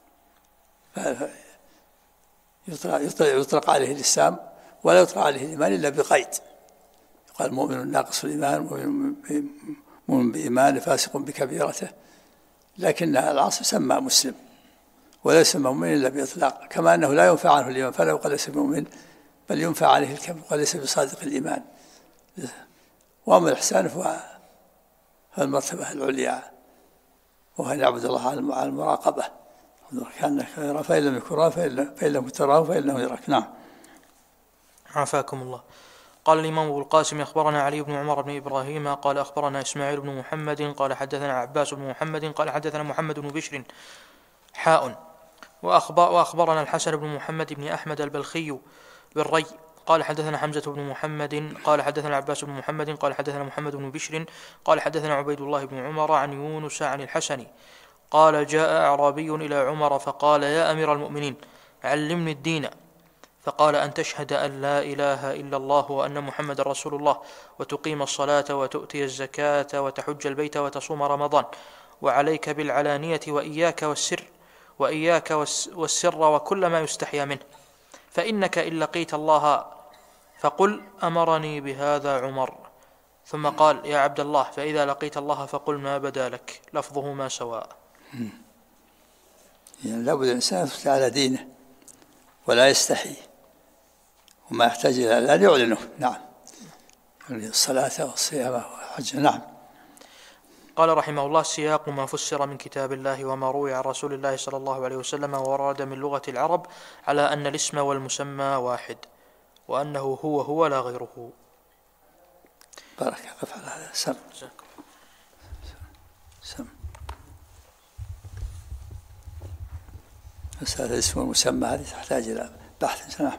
يطلق عليه الإسلام ولا يطلق عليه الإيمان إلا بقيد، قال مؤمن ناقص الإيمان، مؤمن بإيمان فاسق بكبيرته، لكن العاصي يسمى مسلم ولا يسمى مؤمن إلا بإطلاق، كما أنه لا ينفع عنه الإيمان فلا يقال ليس بمؤمن، بل ينفع عليه الكذب وليس بصادق الإيمان. وأما الإحسان فهو المرتبة العليا، وهو أن يعبد الله على المراقبة، كأنك يرى فإن لم يكن راه فإن لم تراه فإنه يراك. نعم. عافاكم الله. قال الإمام أبو القاسم أخبرنا علي بن عمر بن إبراهيم قال أخبرنا إسماعيل بن محمد قال حدثنا عباس بن محمد قال حدثنا محمد بن بشر وأخبرنا الحسن بن محمد بن أحمد البلخي بالري قال حدثنا حمزة بن محمد قال حدثنا عباس بن محمد قال حدثنا محمد بن بشر قال حدثنا عبيد الله بن عمر عن يونس عن الحسن قال جاء أعرابي إلى عمر فقال يا أمير المؤمنين علمني الدين، فقال أن تشهد أن لا إله إلا الله وأن محمد رسول الله وتقيم الصلاة وتؤتي الزكاة وتحج البيت وتصوم رمضان، وعليك بالعلانية وإياك والسر وكل ما يستحيا منه، فإنك إن لقيت الله فقل أمرني بهذا عمر، ثم قال يا عبد الله فإذا لقيت الله فقل ما بدا لك، لفظهما سواء. يعني لابد الإنسان يثبت على دينه ولا يستحي، وما يحتاج إلى أن يعلنه. نعم، الصلاة والصيام والحج. نعم. قال رحمه الله سياق ما فسر من كتاب الله وما روي عن رسول الله صلى الله عليه وسلم ورد من لغة العرب على أن الاسم والمسمى واحد، وأنه هو لا غيره. بارك قف على هذا. سم مسألة الاسم والمسمى هذه تحتاج إلى بحث. نعم.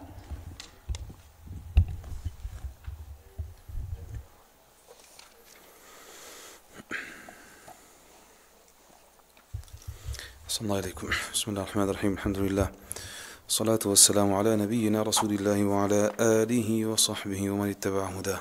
صلى الله عليكم. بسم الله الرحمن الرحيم. الحمد لله والصلاة والسلام على نبينا رسول الله وعلى آله وصحبه ومن اتبع هداه.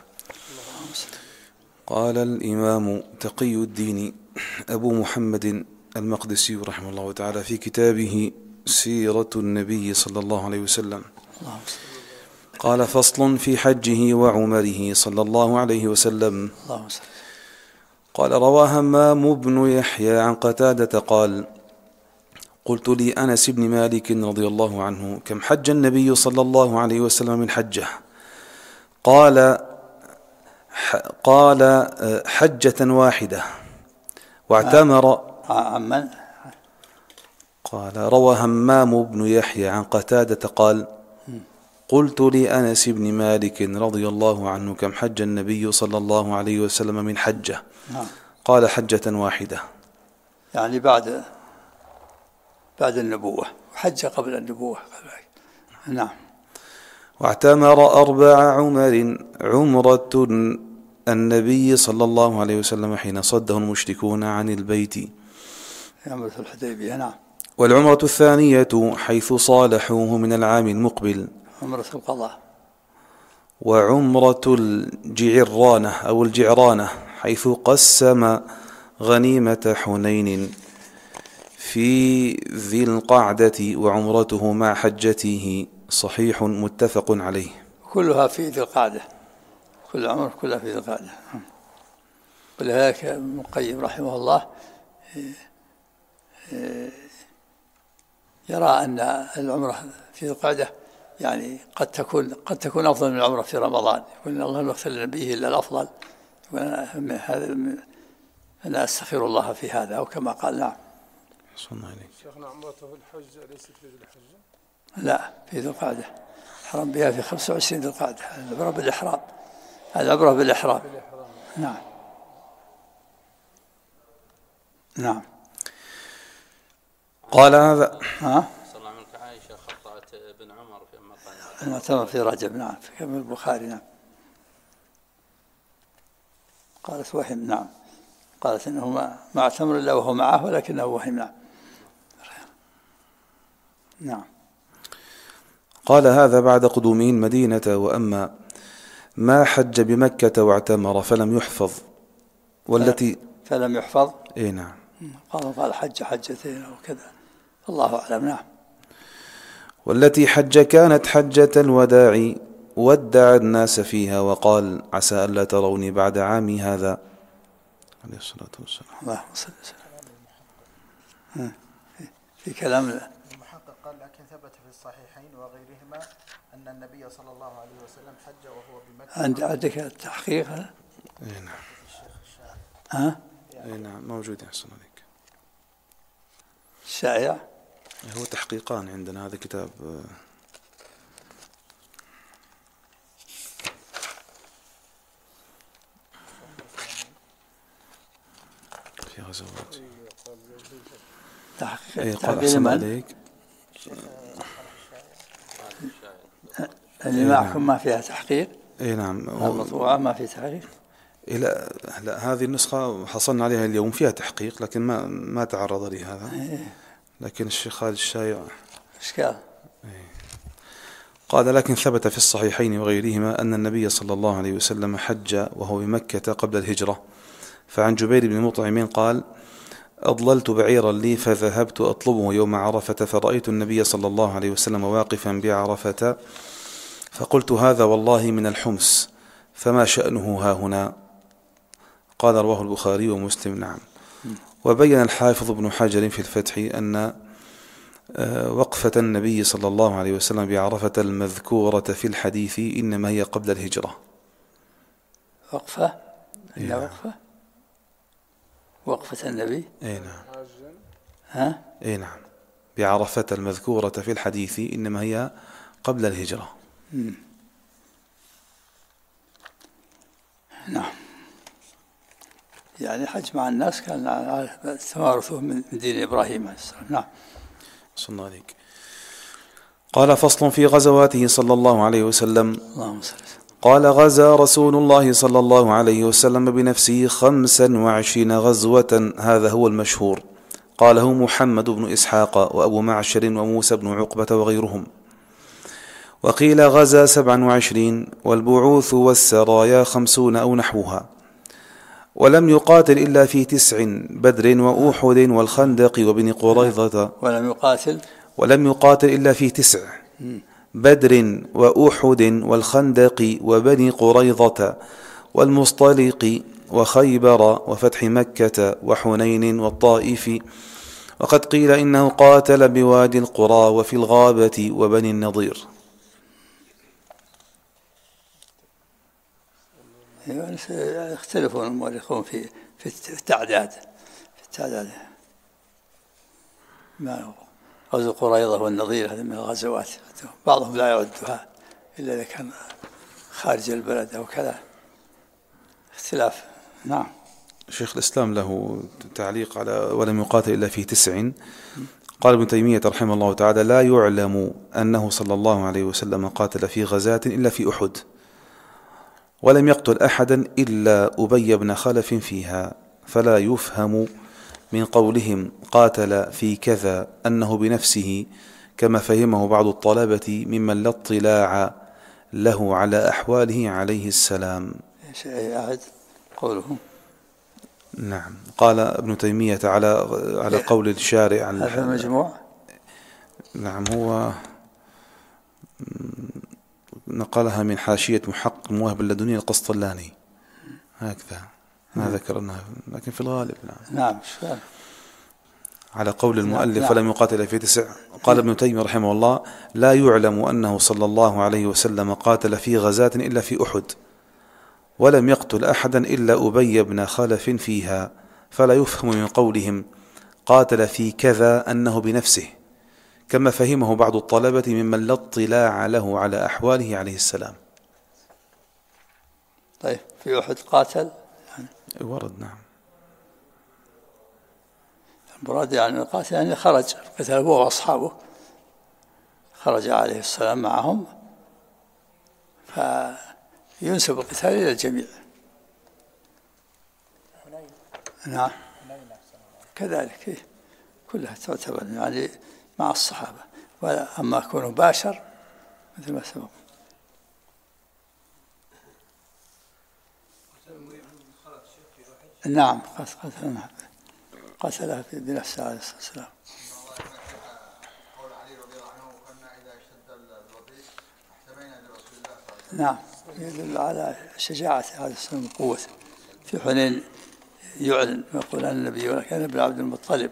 قال الإمام تقي الدين أبو محمد المقدسي رحمه الله تعالى في كتابه سيرة النبي صلى الله عليه وسلم قال فصل في حجه وعمره صلى الله عليه وسلم. قال روى همام بن يحيى عن قتادة قال قلت لأنس بن مالك رضي الله عنه كم حج النبي صلى الله عليه وسلم من حجه؟ قال حجة واحدة واعتمر. قال روى همام بن يحيى عن قتادة قال قلت لأنس بن مالك رضي الله عنه: كم حج النبي صلى الله عليه وسلم من حجة؟ قال: حجة واحدة. يعني بعد النبوة، وحج قبل النبوة. نعم. واعتمر 4 عمر عمرة النبي صلى الله عليه وسلم حين صده المشركون عن البيت، عمرة الحديبية. نعم. والعمرة الثانية حيث صالحوه من العام المقبل، عمرة القضاء. وعمرة الجعرانة أو الجعرانة حيث قسم غنيمة حنين في ذي القعدة، وعمرته مع حجته صحيح متفق عليه. كلها في ذي القعدة، كل عمر كلها في ذي القعدة. ولذلك ابن القيم رحمه الله يرى أن العمرة في ذي القعدة يعني قد تكون أفضل من العمرة في رمضان. يقول الله لم يختل به إلا الأفضل، أنا أستغفر الله في هذا، أو كما قال. نعم. شيخنا، عمرته الحج ليست في ذي الحجة؟ لا، في ذي القعدة، حرم بها في 25 ذي القعدة. العبرة بالإحرام، العبرة بالإحرام. نعم. نعم. قال هذا صلى الله عليه وسلم عائشة خطأت ابن عمر في أما المعتمر في رجب. نعم، في كتاب البخاري. نعم. قالت وهم. نعم. قالت إنه ما اعتمر إلا وهو معه، ولكنه وهم. نعم. نعم. قال هذا بعد قدومه المدينة. وأما ما حج بمكة واعتمر فلم يحفظ، والتي فلم يحفظ. نعم. قال حج حجتين أو كذا، الله أعلم. نعم. والتي حج كانت حجة الوداع، ودع الناس فيها وقال: عسى ألا تروني بعد عامي هذا، عليه الصلاة والسلام. اللهم صل وسلم. في كلام المحقق قال: لكن ثبت في الصحيحين وغيرهما أن النبي صلى الله عليه وسلم حج وهو بمكة. عندك التحقيق؟ نعم. نعم موجود. أحسن عليك. الشائع هو تحقيقان عندنا، هذا كتاب في غزوات. قال أحسن عليك. اللي معكم ما فيها تحقيق؟ نعم. المطبوعة ما فيها تحقيق؟ لا، هذه النسخة حصلنا عليها اليوم فيها تحقيق، لكن ما تعرض لي هذا. لكن الشيخ خالد الشايع إشكال. قال: لكن ثبت في الصحيحين وغيرهما أن النبي صلى الله عليه وسلم حج وهو بمكة قبل الهجرة. فعن جبير بن مطعم قال: أضللت بعيرا لي فذهبت أطلبه يوم عرفة، فرأيت النبي صلى الله عليه وسلم واقفا بعرفة، فقلت: هذا والله من الحمص، فما شأنه ها هنا؟ قال: رواه البخاري ومسلم. نعم. وبين الحافظ ابن حجر في الفتح أن وقفة النبي صلى الله عليه وسلم بعرفة المذكورة في الحديث إنما هي قبل الهجرة. وقفة؟ وقفة النبي؟ نعم. نعم. بعرفة المذكورة في الحديث إنما هي قبل الهجرة. نعم. يعني حج مع الناس كان توارثه من دين إبراهيم عليه السلام. نعم. صلى الله عليك. قال: فصل في غزواته صلى الله عليه وسلم. اللهم صل. قال: غزا رسول الله صلى الله عليه وسلم بنفسه 25 غزوة، هذا هو المشهور. قاله محمد بن إسحاق وأبو معشر وموسى بن عقبة وغيرهم. وقيل غزا 27، والبعوث والسرايا 50 أو نحوها. ولم يقاتل إلا في 9: بدر وأحد والخندق وبن قريظة. ولم يقاتل إلا في 9: بدر وأحد والخندق وبني قريظة والمصطلق وخيبر وفتح مكة وحنين والطائف. وقد قيل إنه قاتل بوادي القرى وفي الغابة وبني النضير. يختلفون المؤرخون في التعداد. ما غزو قريظة والنضير هذه من الغزوات، بعضهم لا يعدها إلا إذا كان خارج البلد أو كذا، اختلاف. نعم. شيخ الإسلام له تعليق على ولم يقاتل إلا في 9. قال ابن تيمية رحمه الله تعالى: لا يعلم أنه صلى الله عليه وسلم قاتل في غزاة إلا في أحد، ولم يقتل أحدا إلا أبي بن خلف فيها، فلا يفهم من قولهم قاتل في كذا أنه بنفسه، كما فهمه بعض الطلبة ممن لا اطلاع له على أحواله عليه السلام. أعد قوله. نعم. قال ابن تيمية على قول الشارع عن هذا المجموع. نعم، هو نقلها من حاشية محقق المواهب اللدني القسطلاني، هكذا ما ذكرناها، لكن في الغالب نعم. على قول المؤلف ولم يقاتل في 9. قال ابن تيمية رحمه الله: لا يعلم أنه صلى الله عليه وسلم قاتل في غزاة إلا في أحد، ولم يقتل أحدا إلا أبي بن خلف فيها، فلا يفهم من قولهم قاتل في كذا أنه بنفسه، كما فهمه بعض الطلبة ممن لا اطلاع له على أحواله عليه السلام. طيب، في أحد قاتل يعني ورد. نعم. المراد يعني القاتل يعني خرج قتل هو وأصحابه، خرج عليه السلام معهم، فينسب القتال إلى الجميع. نعم، كذلك كلها تعتبر يعني مع الصحابة، وأما كونه باشر مثل ما سبق. نعم، قتلها بنفسه عليه الصلاة والسلام. نعم، يدل على شجاعة عليه السلام وقوته. في حنين يعلن ويقول أن النبي ولكن ابن عبد المطلب،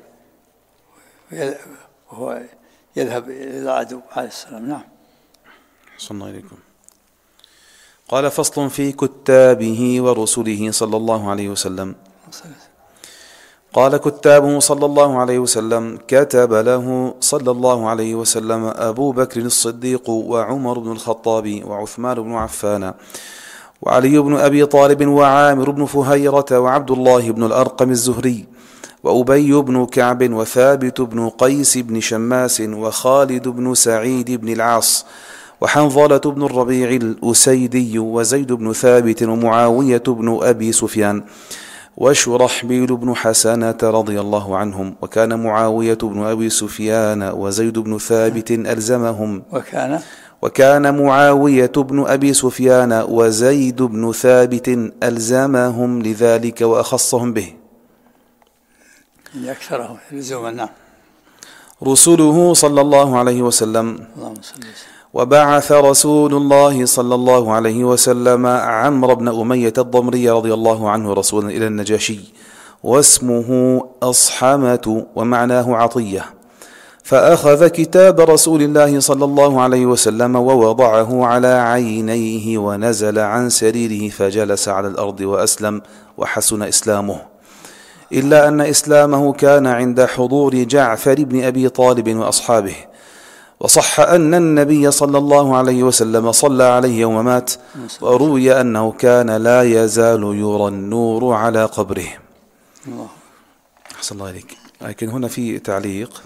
وهو يذهب إلى العدو عليه السلام. نعم. أحسن الله إليكم. قال: فصل في كتابه ورسله صلى الله عليه وسلم. قال: كتابه صلى الله عليه وسلم: كتب له صلى الله عليه وسلم أبو بكر الصديق وعمر بن الخطاب وعثمان بن عفان وعلي بن أبي طالب وعامر بن فهيرة وعبد الله بن الأرقم الزهري وأبي بن كعب وثابت بن قيس بن شماس وخالد بن سعيد بن العاص وحنظلة بن الربيع الأسيدي وزيد بن ثابت ومعاوية بن أبي سفيان وشرحبيل بن حسنة رضي الله عنهم. وكان معاوية بن أبي سفيان وزيد بن ثابت ألزمهم وكان معاوية بن أبي سفيان وزيد بن ثابت ألزمهم لذلك وأخصهم به أكثرهم لزوما. نعم. رسله صلى الله عليه وسلم. وبعث رسول الله صلى الله عليه وسلم عمرو بن أمية الضمري رضي الله عنه رسولا إلى النجاشي، واسمه أصحمة ومعناه عطية، فأخذ كتاب رسول الله صلى الله عليه وسلم ووضعه على عينيه ونزل عن سريره فجلس على الأرض وأسلم وحسن إسلامه، إلا أن إسلامه كان عند حضور جعفر بن أبي طالب وأصحابه. وصح أن النبي صلى الله عليه وسلم صلى عليه يوم مات، وروي أنه كان لا يزال يرى النور على قبره. أحسن الله إليك. لكن هنا في تعليق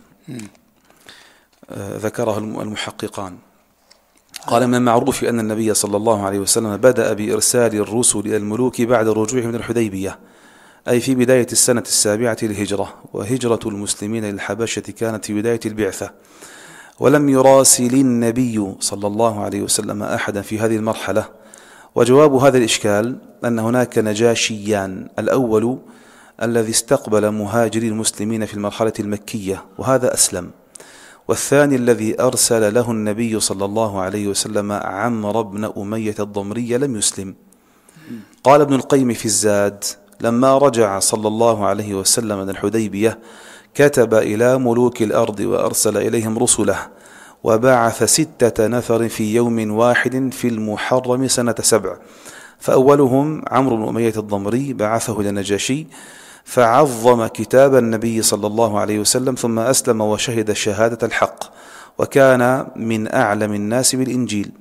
ذكره المحققان. قال: من المعروف أن النبي صلى الله عليه وسلم بدأ بإرسال الرسل إلى الملوك بعد رجوعهم من الحديبية، أي في بداية السنة 7 للهجرة، وهجرة المسلمين للحبشة كانت في بداية البعثة، ولم يراسل النبي صلى الله عليه وسلم أحدا في هذه المرحلة. وجواب هذا الإشكال أن هناك نجاشيان: الأول الذي استقبل مهاجري المسلمين في المرحلة المكية وهذا أسلم، والثاني الذي أرسل له النبي صلى الله عليه وسلم عمرو بن أمية الضمري لم يسلم. قال ابن القيم في الزاد: لما رجع صلى الله عليه وسلم من الحديبية كتب إلى ملوك الأرض وأرسل إليهم رسله، وبعث 6 نفر في يوم واحد في المحرم سنة 7، فأولهم عمرو بن أمية الضمري بعثه إلى النجاشي فعظم كتاب النبي صلى الله عليه وسلم، ثم أسلم وشهد شهادة الحق، وكان من أعلم الناس بالإنجيل.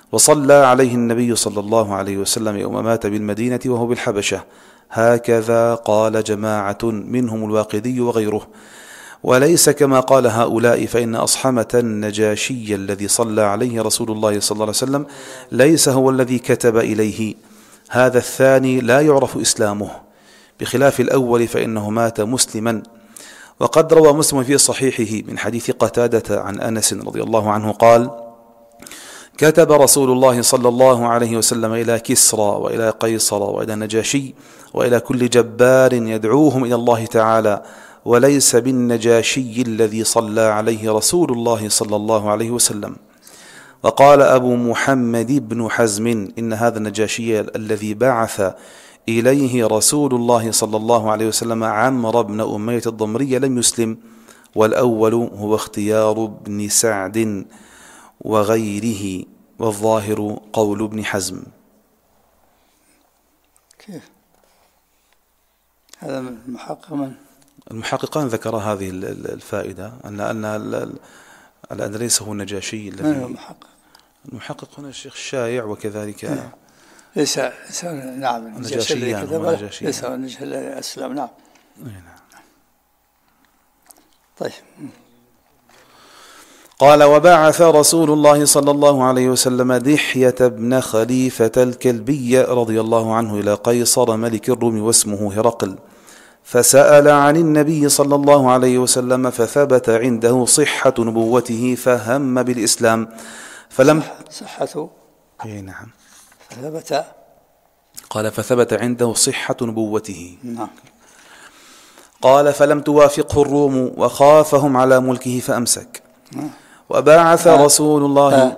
وصلى عليه النبي صلى الله عليه وسلم يوم مات بالمدينة وهو بالحبشة. هكذا قال جماعة منهم الواقدي وغيره. وليس كما قال هؤلاء، فإن أصحمة النجاشي الذي صلى عليه رسول الله صلى الله عليه وسلم ليس هو الذي كتب إليه، هذا الثاني لا يعرف إسلامه، بخلاف الأول فإنه مات مسلما. وقد روى مسلم في صحيحه من حديث قتادة عن أنس رضي الله عنه قال: كتب رسول الله صلى الله عليه وسلم إلى كسرى وإلى قيصر وإلى النجاشي وإلى كل جبار يدعوهم إلى الله تعالى، وليس بالنجاشي الذي صلى عليه رسول الله صلى الله عليه وسلم. وقال أبو محمد بن حزم: إن هذا النجاشي الذي بعث إليه رسول الله صلى الله عليه وسلم عمرو بن أمية الضمري لم يسلم، والأول هو اختيار ابن سعد وغيره، والظاهر قول ابن حزم. كيف هذا من المحقق؟ من المحققان ذكر هذه الفائدة أن ليس هو النجاشي الذي. من هو المحقق؟ المحقق هنا الشيخ الشايع، وكذلك ليس نعم النجاشي الذي كتب ليس هو النجاشي الذي أسلم. نعم. طيب. قال: وبعث رسول الله صلى الله عليه وسلم دحية بن خليفة الكلبي رضي الله عنه إلى قيصر ملك الروم واسمه هرقل، فسأل عن النبي صلى الله عليه وسلم، فثبت عنده صحة نبوته فهم بالإسلام فلم صحته. نعم. فثبت. قال: فثبت عنده صحة نبوته. نعم. قال: فلم توافقه الروم وخافهم على ملكه فأمسك. وبعث رسول الله.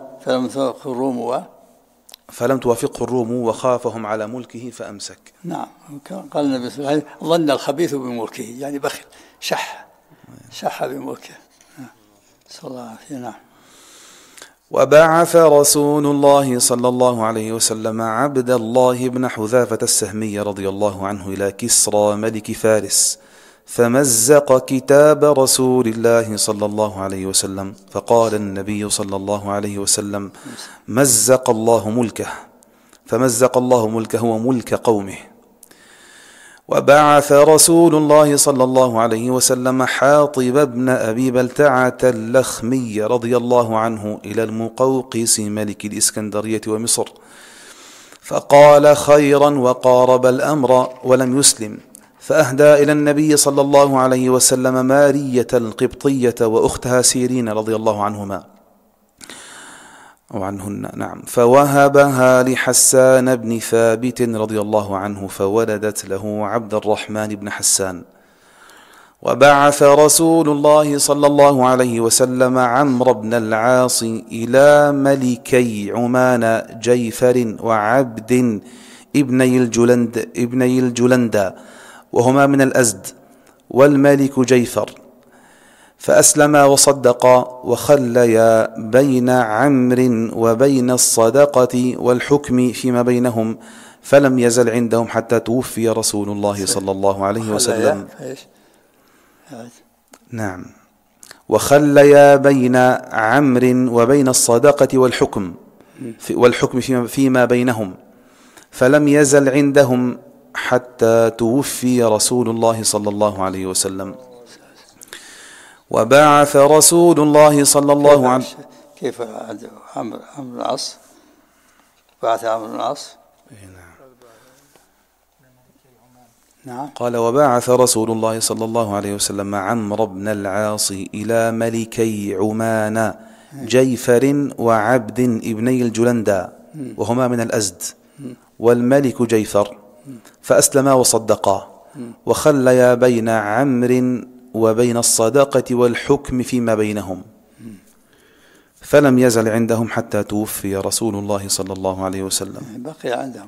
فلم توافقه الروم وخافهم على ملكه فأمسك. نعم. قال النبي صلى الله عليه وسلم: ظن الخبيث بملكه، يعني بخل، شح بملكه. صلى الله عليه وسلم. نعم. وبعث رسول الله صلى الله عليه وسلم عبد الله بن حذافة السهمي رضي الله عنه إلى كسرى ملك فارس، فمزق كتاب رسول الله صلى الله عليه وسلم، فقال النبي صلى الله عليه وسلم: مزق الله ملكه. فمزق الله ملكه وملك قومه. وبعث رسول الله صلى الله عليه وسلم حاطب بن أبي بلتعة اللخمي رضي الله عنه إلى المقوقس ملك الإسكندرية ومصر، فقال خيرا وقارب الأمر ولم يسلم، فأهدى إلى النبي صلى الله عليه وسلم مارية القبطية وأختها سيرين رضي الله عنهما وعنهن. نعم. فوهبها لحسان بن ثابت رضي الله عنه، فولدت له عبد الرحمن بن حسان. وبعث رسول الله صلى الله عليه وسلم عمرو بن العاص إلى ملكي عمان جيفر وعبد ابني الجلند وهما من الأزد، والملك جيفر، فأسلما وصدقا، وخليا بين عمرو وبين الصدقة والحكم فيما بينهم، فلم يزل عندهم حتى توفي رسول الله صلى الله عليه وسلم. نعم. وخليا بين عمرو وبين الصدقة والحكم فيما بينهم، فلم يزل عندهم حتى توفي رسول الله صلى الله عليه وسلم. وبعث رسول الله صلى الله عليه وسلم. كيف عمرو بن العاص؟ بعث عمرو بن العاص. نعم. قال: وبعث رسول الله صلى الله عليه وسلم عمرو بن العاص إلى ملكي عمان جيفر وعبد ابني الجلندى وهما من الأزد، والملك جيفر، فأسلما وصدقا، وخليا بين عمرو وبين الصداقة والحكم فيما بينهم، فلم يزل عندهم حتى توفي رسول الله صلى الله عليه وسلم. بقي عندهم.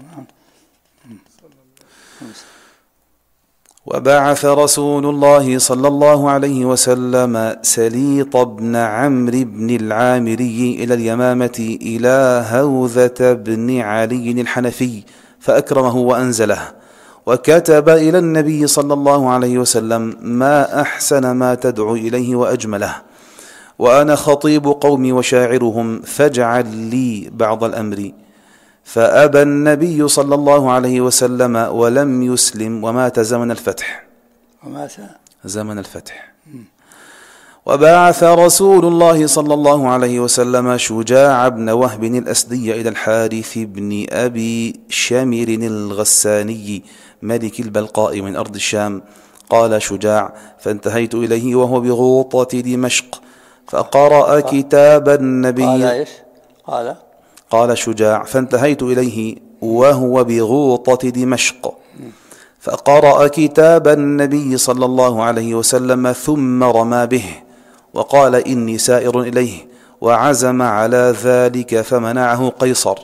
وبعث رسول الله صلى الله عليه وسلم سليط بن عمرو بن العامري إلى اليمامة إلى هوذة بن علي الحنفي، فأكرمه وأنزله، وكتب إلى النبي صلى الله عليه وسلم: ما أحسن ما تدعو إليه وأجمله، وأنا خطيب قومي وشاعرهم فاجعل لي بعض الأمر. فأبى النبي صلى الله عليه وسلم ولم يسلم ومات زمن الفتح. وبعث رسول الله صلى الله عليه وسلم شجاع بن وهب الأسدي إلى الحارث بن أبي شمر الغساني ملك البلقاء من أرض الشام. قال شجاع: فانتهيت إليه وهو بغوطة دمشق فقرأ كتاب النبي. قال شجاع: فانتهيت إليه وهو بغوطة دمشق فقرأ كتاب النبي صلى الله عليه وسلم ثم رمى به وقال: إني سائر إليه، وعزم على ذلك فمنعه قيصر.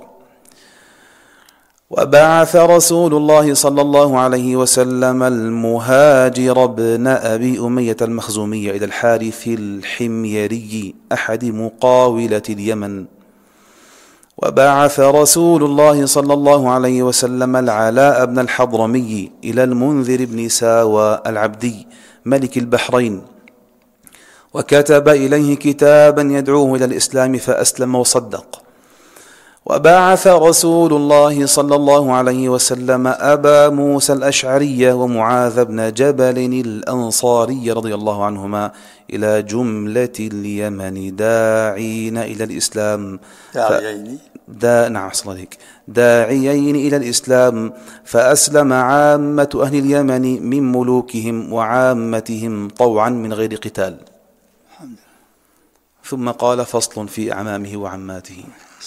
وبعث رسول الله صلى الله عليه وسلم المهاجر بن أبي أمية المخزومي إلى الحارث الحميري أحد مقاولة اليمن. وبعث رسول الله صلى الله عليه وسلم العلاء بن الحضرمي إلى المنذر بن ساوى العبدي ملك البحرين، وكتب إليه كتابا يدعوه إلى الإسلام فأسلم وصدق. وبعث رسول الله صلى الله عليه وسلم أبا موسى الأشعري ومعاذ بن جبل الأنصاري رضي الله عنهما إلى جملة اليمن داعين إلى الإسلام داعيين إلى الإسلام، فأسلم عامة أهل اليمن من ملوكهم وعامتهم طوعا من غير قتال. ثم قال: فصل في أعمامه وعماته.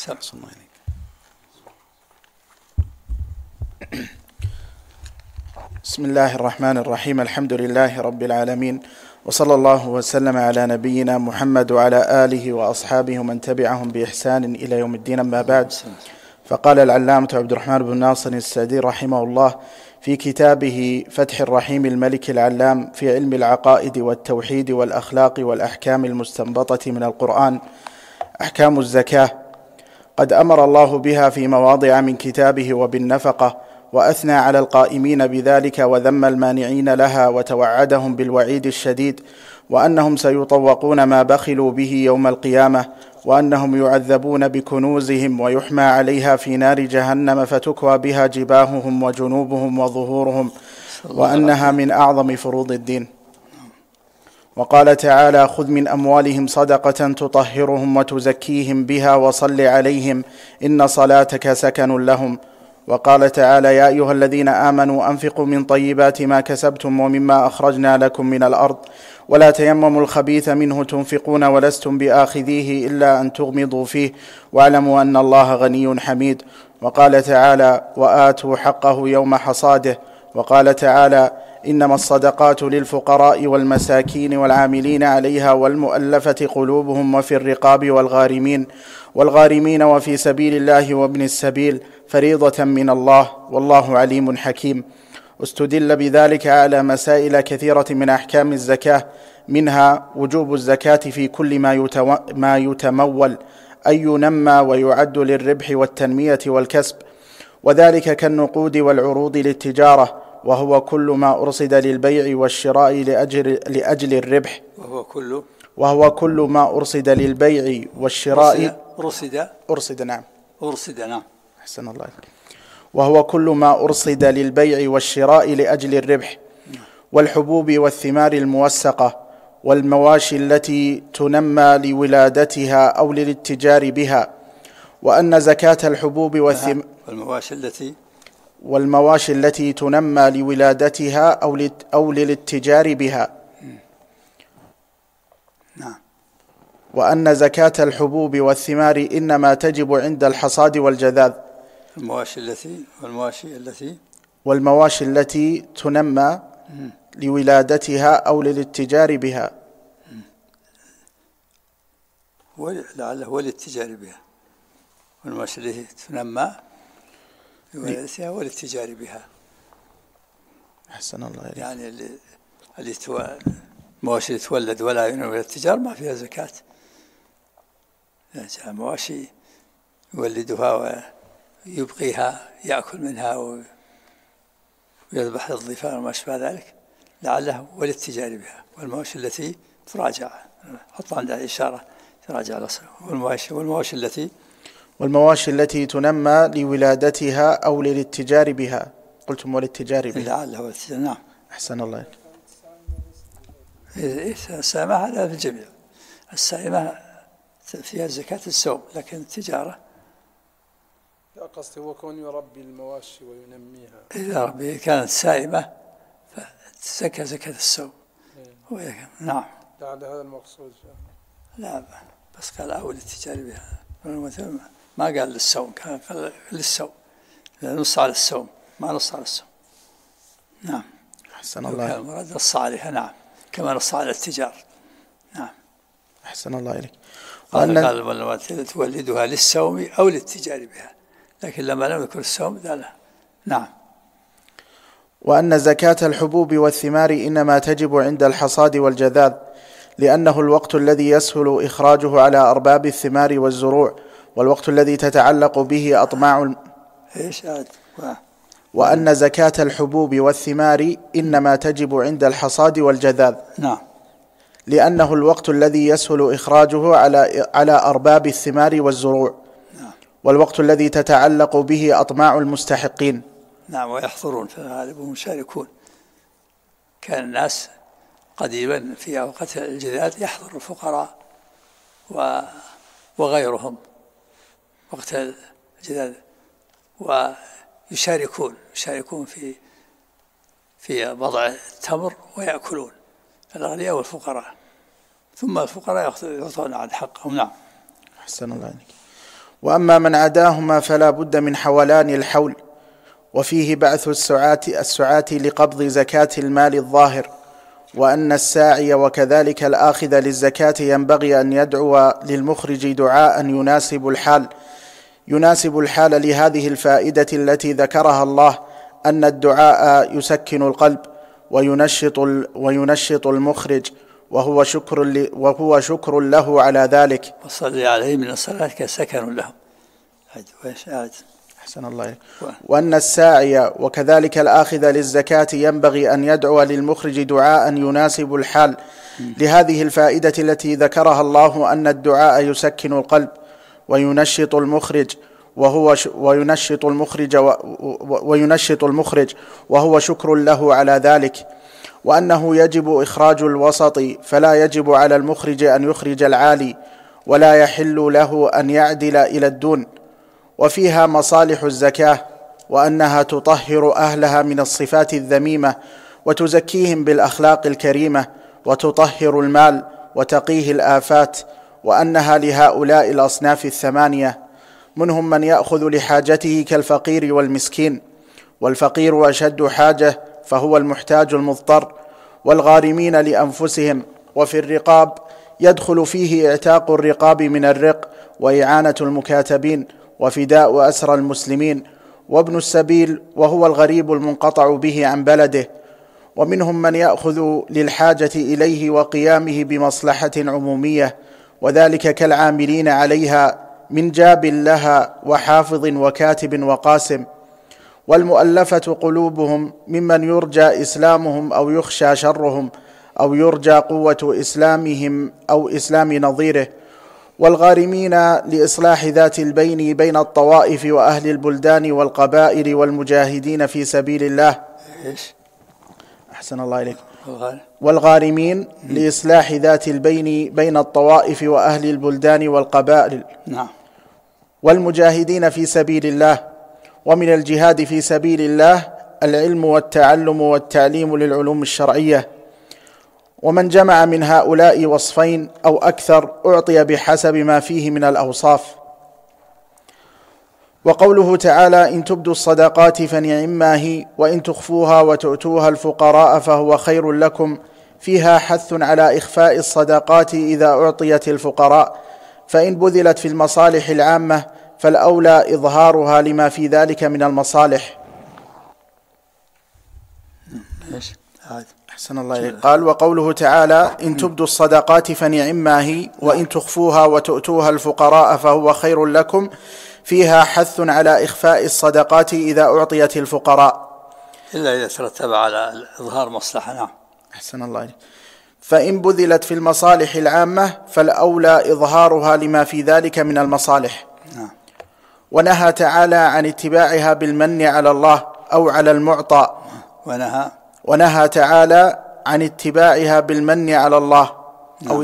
بسم الله الرحمن الرحيم. الحمد لله رب العالمين، وصلى الله وسلم على نبينا محمد وعلى آله وأصحابه ومن تبعهم بإحسان إلى يوم الدين. أما بعد، فقال العلامة عبد الرحمن بن ناصر السعدي رحمه الله في كتابه فتح الرحيم الملك العلام في علم العقائد والتوحيد والأخلاق والأحكام المستنبطة من القرآن: أحكام الزكاة، قد أمر الله بها في مواضع من كتابه وبالنفقة، وأثنى على القائمين بذلك وذم المانعين لها وتوعدهم بالوعيد الشديد، وأنهم سيطوقون ما بخلوا به يوم القيامة، وأنهم يعذبون بكنوزهم ويحمى عليها في نار جهنم فتكوى بها جباههم وجنوبهم وظهورهم، وأنها من أعظم فروض الدين. وقال تعالى: خذ من أموالهم صدقة تطهرهم وتزكيهم بها وصل عليهم إن صلاتك سكن لهم. وقال تعالى: يا أيها الذين آمنوا أنفقوا من طيبات ما كسبتم ومما أخرجنا لكم من الأرض ولا تيمموا الخبيث منه تنفقون ولستم بآخذيه إلا أن تغمضوا فيه واعلموا أن الله غني حميد. وقال تعالى: وآتوا حقه يوم حصاده. وقال تعالى: إنما الصدقات للفقراء والمساكين والعاملين عليها والمؤلفة قلوبهم وفي الرقاب والغارمين وفي سبيل الله وابن السبيل فريضة من الله والله عليم حكيم. استدل بذلك على مسائل كثيرة من أحكام الزكاة، منها وجوب الزكاة في كل ما يتمول أي ينمى ويعد للربح والتنمية والكسب، وذلك كالنقود والعروض للتجارة، وهو كل ما أرصد للبيع والشراء لأجل الربح. وهو كل ما أرصد للبيع والشراء أرصد نعم أحسن الله. وهو كل ما أرصد للبيع والشراء لأجل الربح، والحبوب والثمار الموسقة، والمواشي التي تنمى لولادتها أو للاتجار بها. وأن زكاة الحبوب والمواشي التي تنمى لولادتها أو للاتجار بها. نعم. وأن زكاة الحبوب والثمار إنما تجب عند الحصاد والجذاذ. والمواشي التي تنمى لولادتها أو للاتجار بها. لعله وللتجار بها، والمواشي التي تنمى لولادتها وللتجار بها. أحسن الله عليك. يعني المواشي اللي تولد ولا ينوي التجار ما فيها زكاة. مواشي يولدها ويبقيها يأكل منها ويذبح للضيفان وما أشبه ذلك، لعله وللتجار بها. والمواشي التي تراجع، حط عندها إشارة تراجع الأصل. والمواشي التي تنمى لولادتها أو للاتجار بها. قلتم وللتجار بها. لعله والتجار. نعم. أحسن الله. السائمة هذا في الجميع. السائمة فيها زكاة السوم، لكن التجارة لا، قصدي هو كون يربي المواشي وينميها. إذا ربي كانت سائمة فتزكى زكاة السوم. نعم. لعل هذا المقصود. لا، بس قال أول التجار بها، ما قال للسوم، قال للسوم، نص على السوم، ما نص على السوم. نعم. أحسن الله. كان المراد نص عليها. نعم، كما نص على التجار. نعم. أحسن الله إليك. قال تولدها للسوم أو للتجار بها، لكن لما لم يكن السوم لا. نعم. وأن زكاة الحبوب والثمار إنما تجب عند الحصاد والجذاذ، لأنه الوقت الذي يسهل إخراجه على أرباب الثمار والزروع، والوقت الذي تتعلق به أطماع وأن زكاة الحبوب والثمار إنما تجب عند الحصاد والجذاذ. نعم. لأنه الوقت الذي يسهل إخراجه على أرباب الثمار والزروع. نعم. والوقت الذي تتعلق به أطماع المستحقين. نعم، ويحضرون في الغالب ومشاركون. كان الناس قديما في أوقات الجذاذ يحضر الفقراء وغيرهم وقت الجذاذ، ويشاركون في وضع التمر ويأكلون، الأغنياء والفقراء، ثم الفقراء يعطون عن حقهم. نعم. أحسن الله عليك. وأما من عداهما فلا بد من حولان الحول، وفيه بعث السعاة لقبض زكاة المال الظاهر، وأن الساعي وكذلك الآخذ للزكاة ينبغي أن يدعو للمخرج دعاء يناسب الحال لهذه الفائدة التي ذكرها الله، أن الدعاء يسكن القلب وينشط المخرج، وهو شكر له على ذلك. وصلي عليه من الصلاة كسكن لهم. أحسن الله عليك. وأن الساعي وكذلك الآخذ للزكاة ينبغي أن يدعو للمخرج دعاء يناسب الحال لهذه الفائدة التي ذكرها الله، أن الدعاء يسكن القلب وينشط المخرج وهو شكر له على ذلك. وأنه يجب إخراج الوسط، فلا يجب على المخرج أن يخرج العالي، ولا يحل له أن يعدل إلى الدون. وفيها مصالح الزكاة، وأنها تطهر أهلها من الصفات الذميمة، وتزكيهم بالأخلاق الكريمة، وتطهر المال وتقيه الآفات، وأنها لهؤلاء الأصناف الثمانية، منهم من يأخذ لحاجته كالفقير والمسكين، والفقير أشد حاجة فهو المحتاج المضطر، والغارمين لأنفسهم. وفي الرقاب يدخل فيه اعتاق الرقاب من الرق، وإعانة المكاتبين، وفداء أسرى المسلمين، وابن السبيل وهو الغريب المنقطع به عن بلده. ومنهم من يأخذ للحاجة إليه وقيامه بمصلحة عمومية، وذلك كالعاملين عليها من جاب لها وحافظ وكاتب وقاسم. والمؤلفة قلوبهم ممن يرجى إسلامهم أو يخشى شرهم، أو يرجى قوة إسلامهم أو إسلام نظيره. والغارمين لإصلاح ذات البين بين الطوائف وأهل البلدان والقبائل، والمجاهدين في سبيل الله. أحسن الله إليك. والغارمين لإصلاح ذات البين بين الطوائف وأهل البلدان والقبائل. نعم. والمجاهدين في سبيل الله. ومن الجهاد في سبيل الله العلم والتعلم والتعليم للعلوم الشرعية. ومن جمع من هؤلاء وصفين أو أكثر أعطي بحسب ما فيه من الأوصاف. وقوله تعالى: إن تبدوا الصدقات فنعما هي، وإن تخفوها وتؤتوها الفقراء فهو خير لكم، فيها حث على إخفاء الصدقات إذا أعطيت الفقراء، فإن بذلت في المصالح العامة فالأولى إظهارها لما في ذلك من المصالح. أحسن الله إليك. قال: وقوله تعالى: إن تبدوا الصدقات فنعما هي، وإن تخفوها وتؤتوها الفقراء فهو خير لكم، فيها حث على إخفاء الصدقات إذا أعطيت الفقراء، إلا إذا ترتب على إظهار مصلحة. نعم. أحسن الله إليك. فإن بذلت في المصالح العامة فالأولى إظهارها لما في ذلك من المصالح. ونهى تعالى عن اتباعها بالمن على الله أو على المعطى. ونهى تعالى عن اتباعها بالمن على الله أو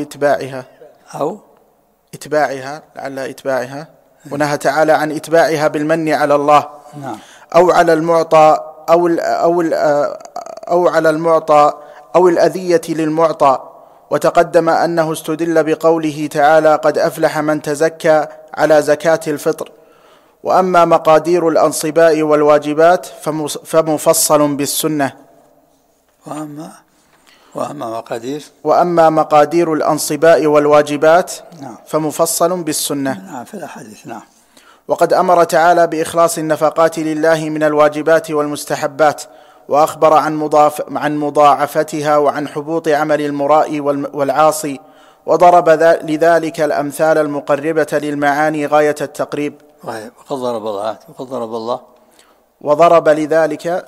إتباعها لعل إتباعها. ونهى تعالى عن إتباعها بالمن على الله أو على المعطى أو على المعطى أو الأذية للمعطى. وتقدم أنه استدل بقوله تعالى قد أفلح من تزكى على زكاة الفطر. وأما مقادير الأنصباء والواجبات فمفصل بالسنة. وأما مقادير الأنصباء والواجبات فمفصل بالسنة. في الأحاديث. وقد أمر تعالى بإخلاص النفقات لله من الواجبات والمستحبات، وأخبر عن مضاعفتها وعن حبوط عمل المراء والعاصي، وضرب لذلك الأمثال المقربة للمعاني غاية التقريب. وضرب لذلك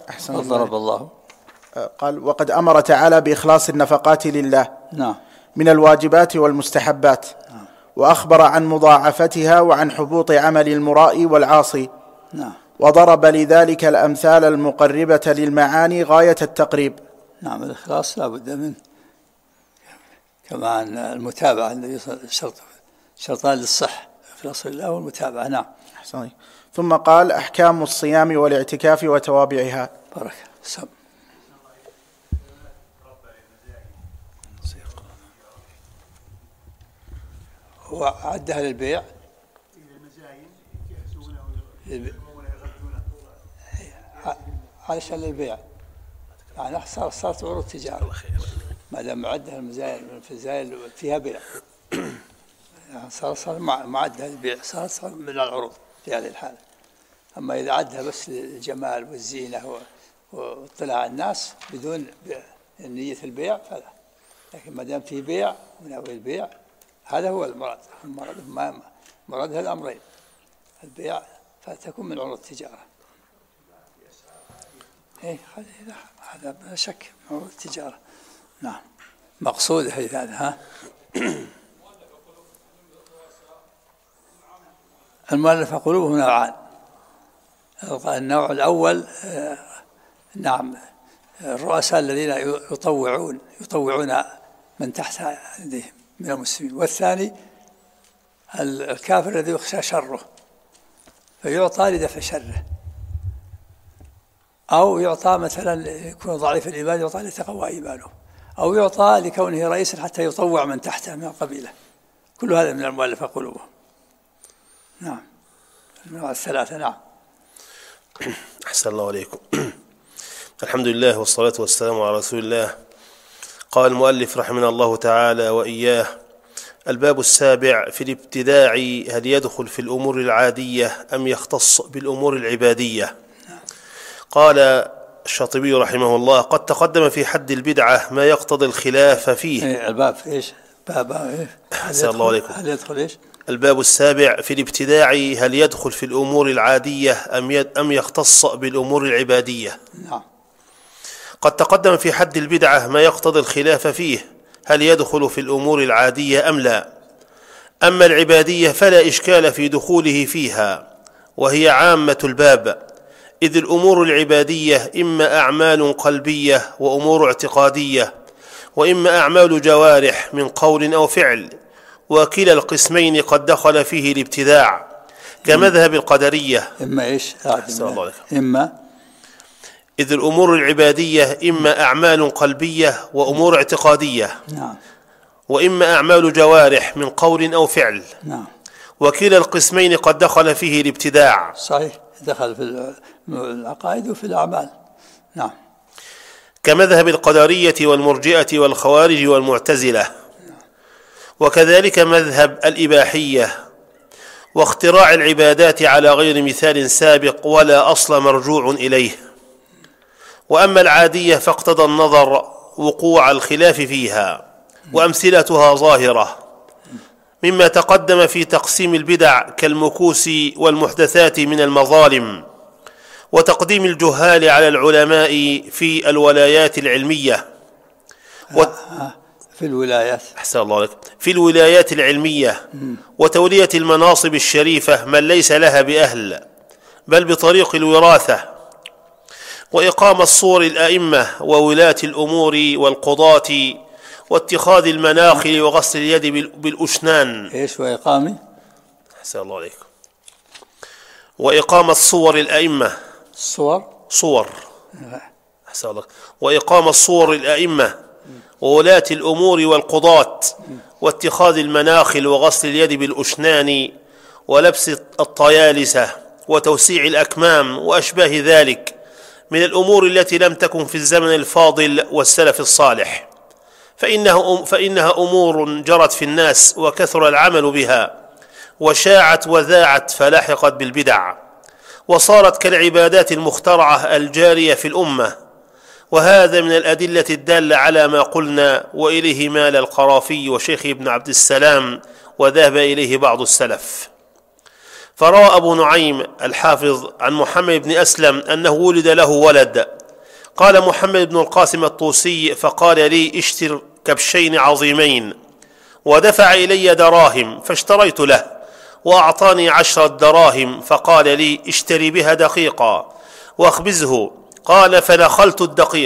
قال وقد أمر تعالى بإخلاص النفقات لله من الواجبات والمستحبات، وأخبر عن مضاعفتها وعن حبوط عمل المراء والعاصي، وضرب لذلك الأمثال المقربة للمعاني غاية التقريب. الإخلاص لا بد منه، كما أن المتابعة الذي شرطان للصح، إخلاص الله والمتابعة. ثم قال أحكام الصيام والاعتكاف وتوابعها. بارك وعدها للبيع علشان للبيع، يعني صارت عروض تجارة ما دام معدها المزايا في الزايل فيها بيع، يعني صار معدها للبيع، صارت من العروض في هذه الحالة. أما إذا عدها بس للجمال والزينة واطلاع الناس بدون نية البيع فلا، لكن ما دام فيه بيع وناوي البيع هذا هو المراد. مراد هذا الأمرين، البيع فتكون من عروض التجارة. هذا بلا شك من عروض التجارة. مقصود هذا. المؤلف قلوبهم نوعان. النوع الأول الرؤساء الذين يطوعون من تحت يديهم من المسلمين، والثاني الكافر الذي يخشى شره فيعطى لدفع شره، أو يعطى مثلا يكون ضعيف الإيمان يعطى لتقوى إيمانه، أو يعطى لكونه رئيسا حتى يطوع من تحته من القبيلة. كل هذا من المؤلفة قلوبهم. النوع الثلاثة. أحسن الله عليكم. الحمد لله والصلاة والسلام على رسول الله. قال المؤلف رحمنا الله تعالى وإياه: الباب السابع في الابتداع، هل يدخل في الأمور العادية أم يختص بالأمور العبادية؟ قال الشاطبي رحمه الله: قد تقدم في حد البدعة ما يقتضي الخلاف فيه. الباب إيش؟ باب أحسن الله عليكم. هل يدخل إيش؟ الباب السابع في الابتداع، هل يدخل في الأمور العادية أم يختص بالأمور العبادية؟ قد تقدم في حد البدعة ما يقتضي الخلاف فيه، هل يدخل في الأمور العادية أم لا؟ أما العبادية فلا إشكال في دخوله فيها، وهي عامة الباب، إذ الأمور العبادية إما أعمال قلبية وأمور اعتقادية، وإما أعمال جوارح من قول أو فعل، وكلا القسمين قد دخل فيه الابتداع كمذهب القدرية. إما إيش؟ إذ الأمور العبادية إما أعمال قلبية وأمور اعتقادية، وإما أعمال جوارح من قول أو فعل، وكلا القسمين قد دخل فيه الابتداع. صحيح، دخل في العقائد وفي الأعمال. كمذهب القدرية والمرجئة والخوارج والمعتزلة، وكذلك مذهب الإباحية، واختراع العبادات على غير مثال سابق ولا أصل مرجوع إليه. وأما العادية فاقتضى النظر وقوع الخلاف فيها، وأمثلتها ظاهرة مما تقدم في تقسيم البدع كالمكوس والمحدثات من المظالم، وتقديم الجهال على العلماء في الولايات العلمية. في الولايات. أحسن الله لك. في الولايات العلمية وتولية المناصب الشريفة من ليس لها بأهل، بل بطريق الوراثة، وإقام الصور الأئمة وولاة الأمور والقضاة، واتخاذ المناخل وغسل اليد بالأشنان. إيش وإقامة؟ أحسن الله عليكم. وإقام الصور الأئمة. صور. أحسن الله. وإقام الصور الأئمة وولاة الأمور والقضاة، واتخاذ المناخل وغسل اليد بالأشنان، ولبس الطيالسة، وتوسيع الأكمام، وأشباه ذلك من الأمور التي لم تكن في الزمن الفاضل والسلف الصالح، فإنها أمور جرت في الناس وكثر العمل بها، وشاعت وذاعت فلاحقت بالبدع، وصارت كالعبادات المخترعة الجارية في الأمة. وهذا من الأدلة الدالة على ما قلنا، وإليه مال القرافي وشيخ ابن عبد السلام، وذهب إليه بعض السلف. فروى أبو نعيم الحافظ عن محمد بن أسلم أنه ولد له ولد، قال محمد بن القاسم الطوسي فقال لي اشتر كبشين عظيمين، ودفع إلي دراهم فاشتريت له، وأعطاني 10 دراهم فقال لي اشتري بها دقيقا واخبزه. قال فنخلت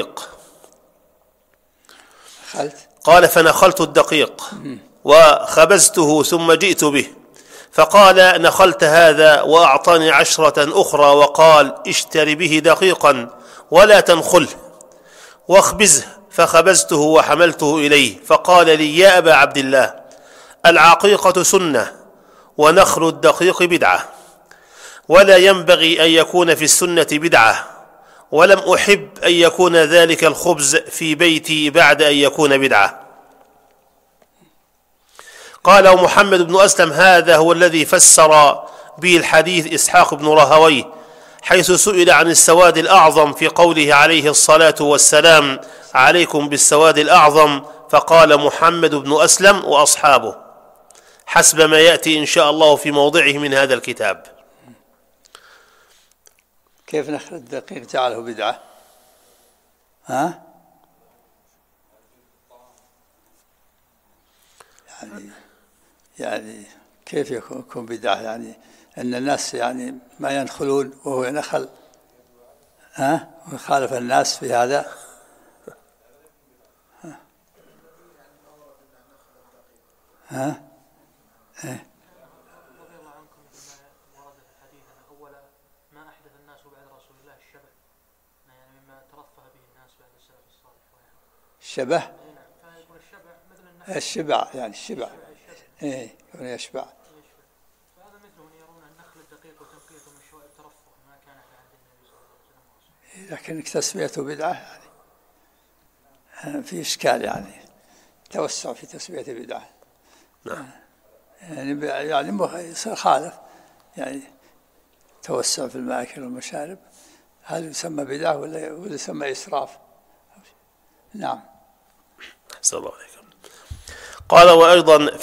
الدقيق وخبزته ثم جئت به، فقال نخلت هذا، وأعطاني 10 أخرى وقال اشتري به دقيقا ولا تنخله واخبزه، فخبزته وحملته إليه، فقال لي يا أبا عبد الله العقيقة سنة ونخل الدقيق بدعة، ولا ينبغي أن يكون في السنة بدعة، ولم أحب أن يكون ذلك الخبز في بيتي بعد أن يكون بدعة. قال ومحمد بن أسلم هذا هو الذي فسر به الحديث إسحاق بن راهويه، حيث سئل عن السواد الأعظم في قوله عليه الصلاة والسلام عليكم بالسواد الأعظم، فقال محمد بن أسلم وأصحابه، حسب ما يأتي إن شاء الله في موضعه من هذا الكتاب. كيف نخل الدقيق جعله بدعة؟ يعني كيف يكون بدعة؟ يعني أن الناس يعني ما ينخلون وهو ينخل، ويخالف الناس في هذا. الشبه الشبع، يعني الشبع يكون يشبع. هذا مثل من يرون النخل الدقيق وتنقيته من شوائب الترفه ما كان في عهد النبي صلى الله عليه وسلم، لكن تسميته بدعة يعني في إشكال، يعني توسع في تسمية بدعة. يعني يصير خالف، يعني توسع في المآكل والمشارب، هل يسمى بدعة ولا يسمى إسراف؟ نعم. أحسن الله عليكم. قال وأيضا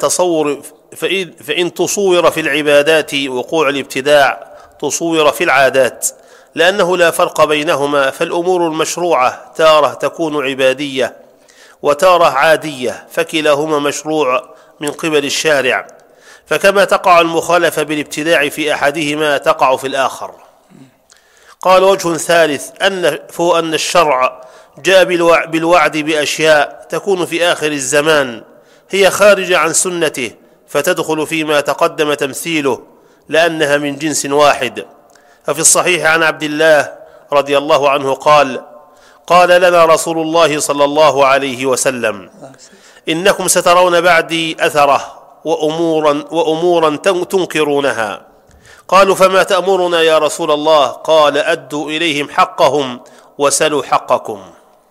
فإن تصور في العبادات وقوع الابتداع تصور في العادات، لأنه لا فرق بينهما، فالأمور المشروعة تارة تكون عبادية وتارة عادية، فكلاهما مشروع من قبل الشارع، فكما تقع المخالفة بالابتداع في أحدهما تقع في الآخر. قال وجه ثالث فهو أن الشرع جاء بالوعد بأشياء تكون في آخر الزمان هي خارجة عن سنته، فتدخل فيما تقدم تمثيله لأنها من جنس واحد. ففي الصحيح عن عبد الله رضي الله عنه قال لنا رسول الله صلى الله عليه وسلم إنكم سترون بعدي أثره وأمورا تنكرونها. قالوا فما تأمرنا يا رسول الله؟ قال أدوا إليهم حقهم وسلوا حقكم.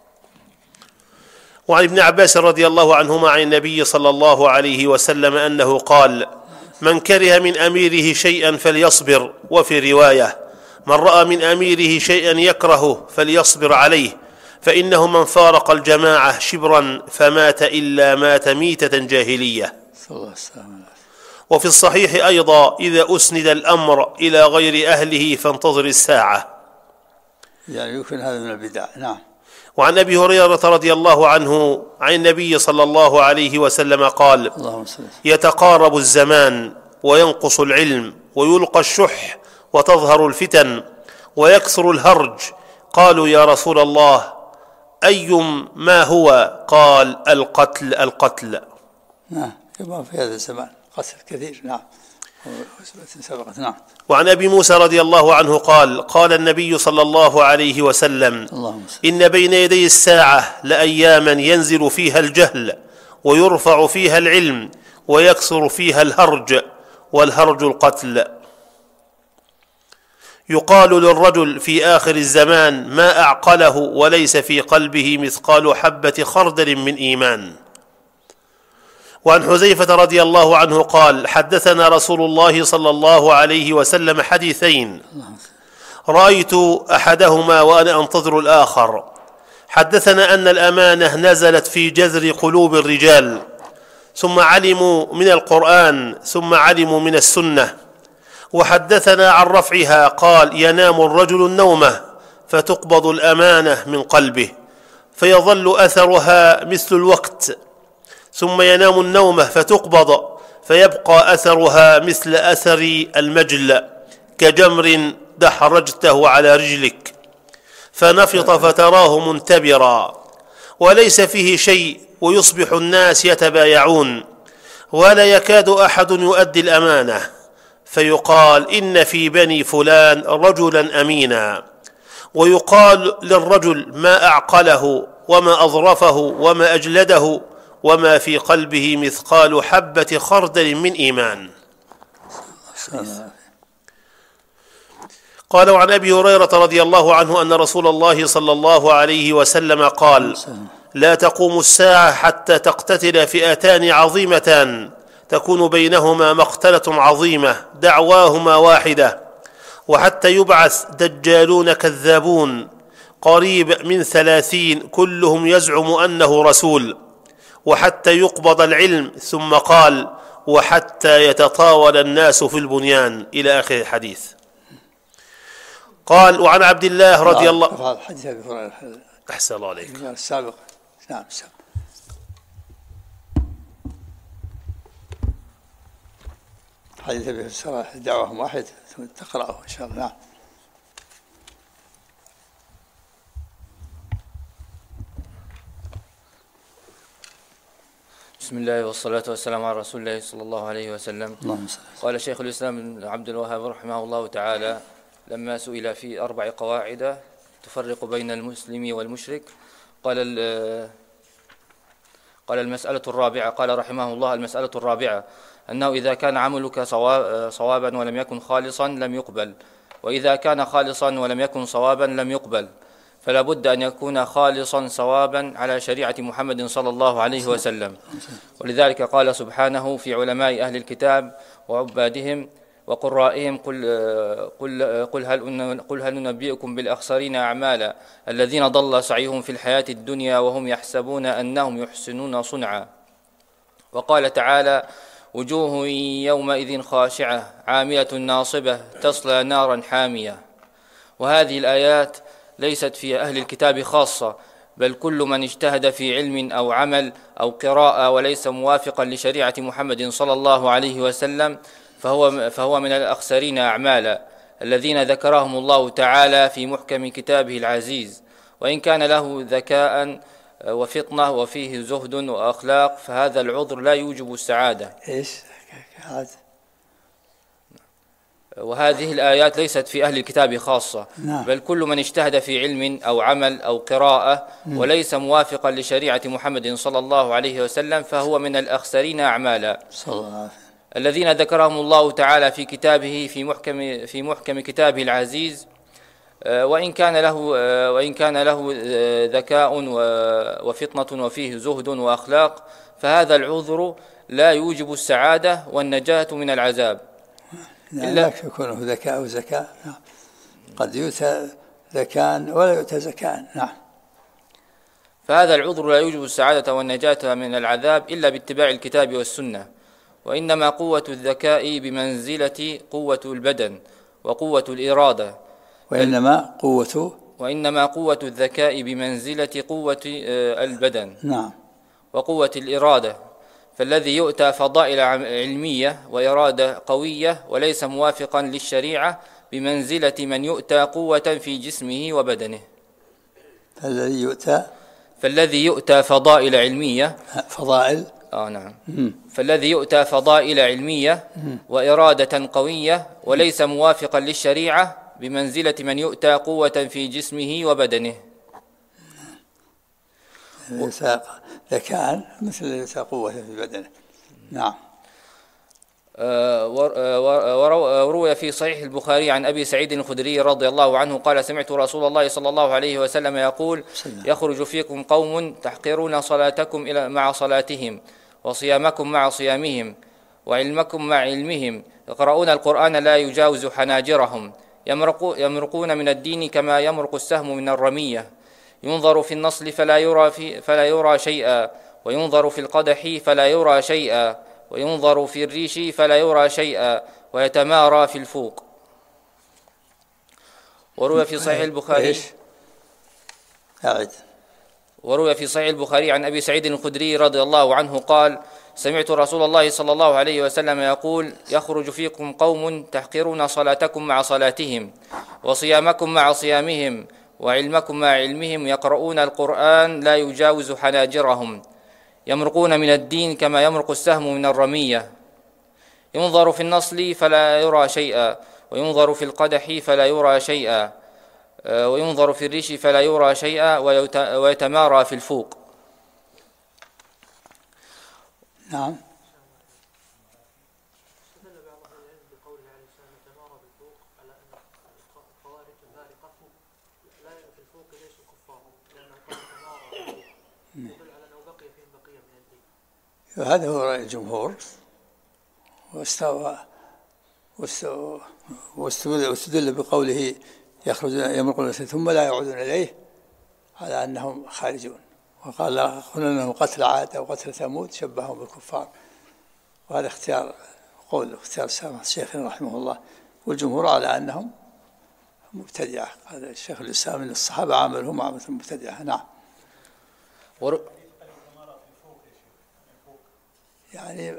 وعن ابن عباس رضي الله عنهما عن النبي صلى الله عليه وسلم أنه قال من كره من أميره شيئا فليصبر، وفي رواية من رأى من أميره شيئا يكرهه فليصبر عليه، فإنه من فارق الجماعة شبرا فمات إلا مات ميتة جاهلية. وفي الصحيح أيضا إذا أسند الأمر إلى غير أهله فانتظر الساعة. يعني يمكن هذا من البدع. نعم. وعن أبي هريرة رضي الله عنه عن النبي صلى الله عليه وسلم قال: يتقارب الزمان وينقص العلم ويلقى الشح وتظهر الفتن ويكثر الهرج. قالوا: يا رسول الله، أي ما هو؟ قال: القتل. نعم، يبقى في هذا الزمان قتل كثير. نعم. نعم. وعن أبي موسى رضي الله عنه قال: قال النبي صلى الله عليه وسلم: إن بين يدي الساعة لأياما ينزل فيها الجهل ويرفع فيها العلم ويكثر فيها الهرج، والهرج القتل. يقال للرجل في آخر الزمان: ما أعقله وليس في قلبه مثقال حبة خردل من إيمان. وعن حذيفة رضي الله عنه قال: حدثنا رسول الله صلى الله عليه وسلم حديثين رأيت أحدهما وأنا أنتظر الآخر. حدثنا أن الأمانة نزلت في جذر قلوب الرجال، ثم علموا من القرآن، ثم علموا من السنة. وحدثنا عن رفعها قال: ينام الرجل النومة فتقبض الأمانة من قلبه فيظل أثرها مثل الوقت، ثم ينام النومة فتقبض فيبقى أثرها مثل أثر المجل كجمر دحرجته على رجلك فنفط فتراه منتبرا، وليس فيه شيء، ويصبح الناس يتبايعون ولا يكاد أحد يؤدي الأمانة، فيقال: إن في بني فلان رجلا أمينا، ويقال للرجل: ما أعقله وما أظرفه وما أجلده وما في قلبه مثقال حبة خردل من إيمان. قال: وعن أبي هريرة رضي الله عنه أن رسول الله صلى الله عليه وسلم قال: لا تقوم الساعة حتى تقتتل فئتان عظيمتان تكون بينهما مقتلة عظيمة دعواهما واحدة، وحتى يبعث دجالون كذابون قريب من 30 كلهم يزعم أنه رسول، وحتى يقبض العلم. ثم قال: وحتى يتطاول الناس في البنيان، إلى آخر الحديث. قال: وعن عبد الله رضي الله حديث أبي هريرة أحسن الله عليك السابق. نعم. حديث أبي هريرة دعوهم واحد ثم تقرأه إن شاء الله. نعم. بسم الله والصلاة والسلام على رسول الله صلى الله عليه وسلم. قال شيخ الإسلام ابن عبد الوهاب رحمه الله تعالى لما سئل في 4 قواعد تفرق بين المسلم والمشرك، قال المسألة الرابعة، قال رحمه الله: المسألة الرابعة أنه إذا كان عملك صوابا ولم يكن خالصا لم يقبل، وإذا كان خالصا ولم يكن صوابا لم يقبل، فلا بد أن يكون خالصا صوابا على شريعة محمد صلى الله عليه وسلم. ولذلك قال سبحانه في علماء أهل الكتاب وعبادهم وقرائهم: قل هل ننبئكم بالأخسرين أعمالا الذين ضل سعيهم في الحياة الدنيا وهم يحسبون أنهم يحسنون صنعا. وقال تعالى: وجوه يومئذ خاشعة عاملة ناصبة تصلى نارا حامية. وهذه الآيات ليست في أهل الكتاب خاصة، بل كل من اجتهد في علم أو عمل أو قراءة وليس موافقا لشريعة محمد صلى الله عليه وسلم فهو من الأخسرين أعمالا الذين ذكرهم الله تعالى في محكم كتابه العزيز. وإن كان له ذكاء وفطنة وفيه زهد وأخلاق فهذا العذر لا يوجب السعادة. وهذه الآيات ليست في أهل الكتاب خاصة، بل كل من اجتهد في علم أو عمل أو قراءة وليس موافقا لشريعة محمد صلى الله عليه وسلم فهو من الأخسرين أعمالا الذين ذكرهم الله تعالى في كتابه في محكم كتابه العزيز. وإن كان له ذكاء وفطنة وفيه زهد وأخلاق فهذا العذر لا يوجب السعادة والنجاة من العذاب. لا يكون ذكاء وزكاء. قد يؤتى ذكاء ولا يؤتى زكاء. نعم. فهذا العذر لا يوجب السعادة والنجاة من العذاب إلا باتباع الكتاب والسنة. وإنما قوة الذكاء بمنزلة قوة البدن وقوة الإرادة. وإنما قوة وإنما قوة الذكاء بمنزلة قوة البدن نعم. وقوة الإرادة، فالذي يؤتى فضائل علمية وإرادة قوية وليس موافقا للشريعة بمنزلة من يؤتى قوة في جسمه وبدنه. فالذي يؤتى فضائل علمية نعم. فالذي يؤتى فضائل علمية وإرادة قوية وليس موافقا للشريعة بمنزلة من يؤتى قوة في جسمه وبدنه. ذكاء مثل يؤتى قوة في بدنه. نعم. وروي في صحيح البخاري عن أبي سعيد الخدري رضي الله عنه قال: سمعت رسول الله صلى الله عليه وسلم يقول: يخرج فيكم قوم تحقرون صلاتكم مع صلاتهم، وصيامكم مع صيامهم، وعلمكم مع علمهم، يقرؤون القرآن لا يجاوز حناجرهم، يمرقون من الدين كما يمرق السهم من الرمية، ينظر في النصل فلا يرى شيئا، وينظر في القدح فلا يرى شيئا، وينظر في الريش فلا يرى شيئا، ويتمارى في الفوق. وروي في صحيح البخاري عن أبي سعيد الخدري رضي الله عنه قال: سمعت رسول الله صلى الله عليه وسلم يقول: يخرج فيكم قوم تحقرون صلاتكم مع صلاتهم، وصيامكم مع صيامهم، وعلمكم مع علمهم، يقرؤون القرآن لا يجاوز حناجرهم، يمرقون من الدين كما يمرق السهم من الرمية، ينظر في النصل فلا يرى شيئا، وينظر في القدح فلا يرى شيئا، وينظر في الريش فلا يرى شيئا، ويتمارى في الفوق. نعم. هذا هو رأي الجمهور، واستدل بقوله يمرقون ثم لا يعودون إليه على أنهم خارجون، وقال قلنا أنهم قتل عاد أو قتل ثمود شبههم بالكفار، وهذا اختيار سامح الشيخ رحمه الله، والجمهور على أنهم مبتدعة. قال الشيخ الإسلام أن الصحابة عاملهم معاملة مبتدعة. نعم. يعني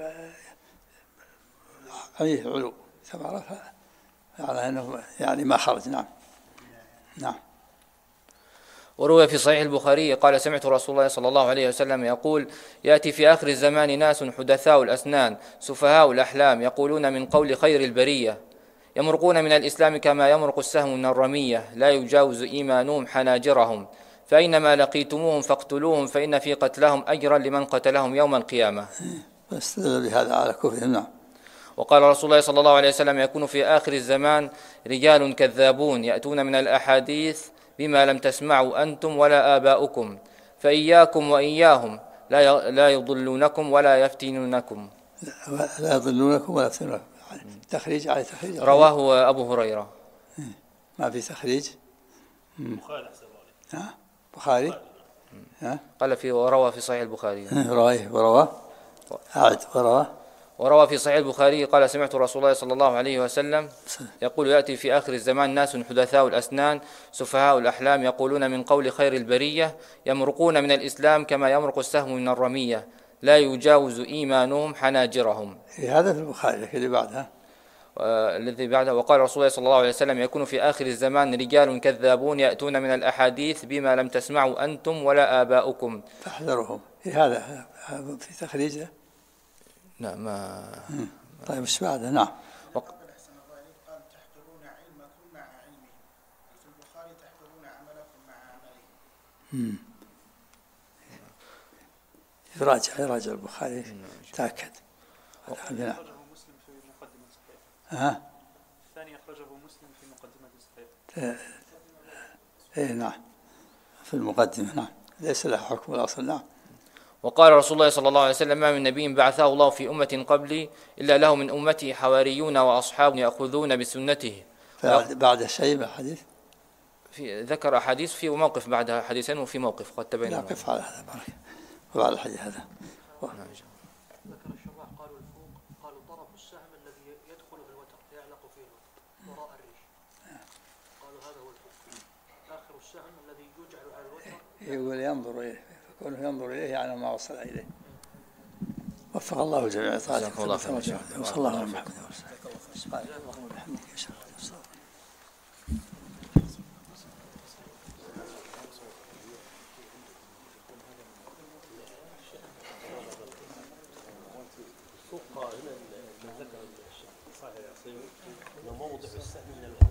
علو ثمرة على أنه يعني ما خرج. نعم. نعم. وروي في صحيح البخاري قال: سمعت رسول الله صلى الله عليه وسلم يقول: يأتي في آخر الزمان ناس حدثاء الأسنان سفهاء الأحلام، يقولون من قول خير البرية، يمرقون من الإسلام كما يمرق السهم من الرمية، لا يجاوز إيمانهم حناجرهم، فأينما لقيتموهم فاقتلوهم، فإن في قتلهم أجرا لمن قتلهم يوم القيامة. استدل بهذا على كفرهم. نعم. وقال رسول الله صلى الله عليه وسلم: يكون في آخر الزمان رجال كذابون يأتون من الأحاديث بما لم تسمعوا أنتم ولا آباؤكم، فإياكم وإياهم لا يضلونكم ولا يفتنونكم. لا يضلونكم ولا يفتنونكم. تخريج على تخريج. رواه أبو هريرة. ما في تخريج. بخاري. قال وروى في صحيح البخاري. وروى في صحيح البخاري قال: سمعت رسول الله صلى الله عليه وسلم يقول: يأتي في آخر الزمان ناس حدثاء الأسنان سفهاء الأحلام، يقولون من قول خير البرية، يمرقون من الإسلام كما يمرق السهم من الرمية، لا يجاوز إيمانهم حناجرهم. هذا في البخاري. اللي بعدها الذي بعده: وقال رسول الله صلى الله عليه وسلم: يكون في آخر الزمان رجال كذابون يأتون من الأحاديث بما لم تسمعوا أنتم ولا آباؤكم، فاحذرهم. هذا في تخريجه. نعم. طيب ايش بعده؟ نعم. قال تحقرون علمكم مع علمهم، في البخاري تحقرون عملكم مع عملهم. يراجع البخاري تأكد. نعم. مسلم في مقدمة صحيح. الثاني أخرجه مسلم في مقدمة صحيح. نعم، في المقدمة. نعم، ليس له حكم الأصل. نعم. وقال رسول الله صلى الله عليه وسلم: ما من نبي بعثه الله في أمة قبلي إلا له من أمته حواريون وأصحاب يأخذون بسنته. بعد شيء بالحديث ذكر أحاديث في موقف، بعدها حديثين وفي موقف قد تبين. نقف على هذا وعلى الحديث هذا. ذكر الشراح قالوا الفوق، قالوا طرف السهم الذي يدخل في الوتر يعلق فيه وراء الريش، قالوا هذا هو الفوق. آخر السهم الذي يجعل على الوتر. يقول ينظر إليه، فكونه ينظر إليه يعني ما وصل إليه. وفق الله الجميع. جزاكم الله خير. وصلى الله على محمد سبحانك اللهم وبحمدك أشهد أن لا إله إلا أنت. هنا من ذكر الشيخ صحيح موضع السهم من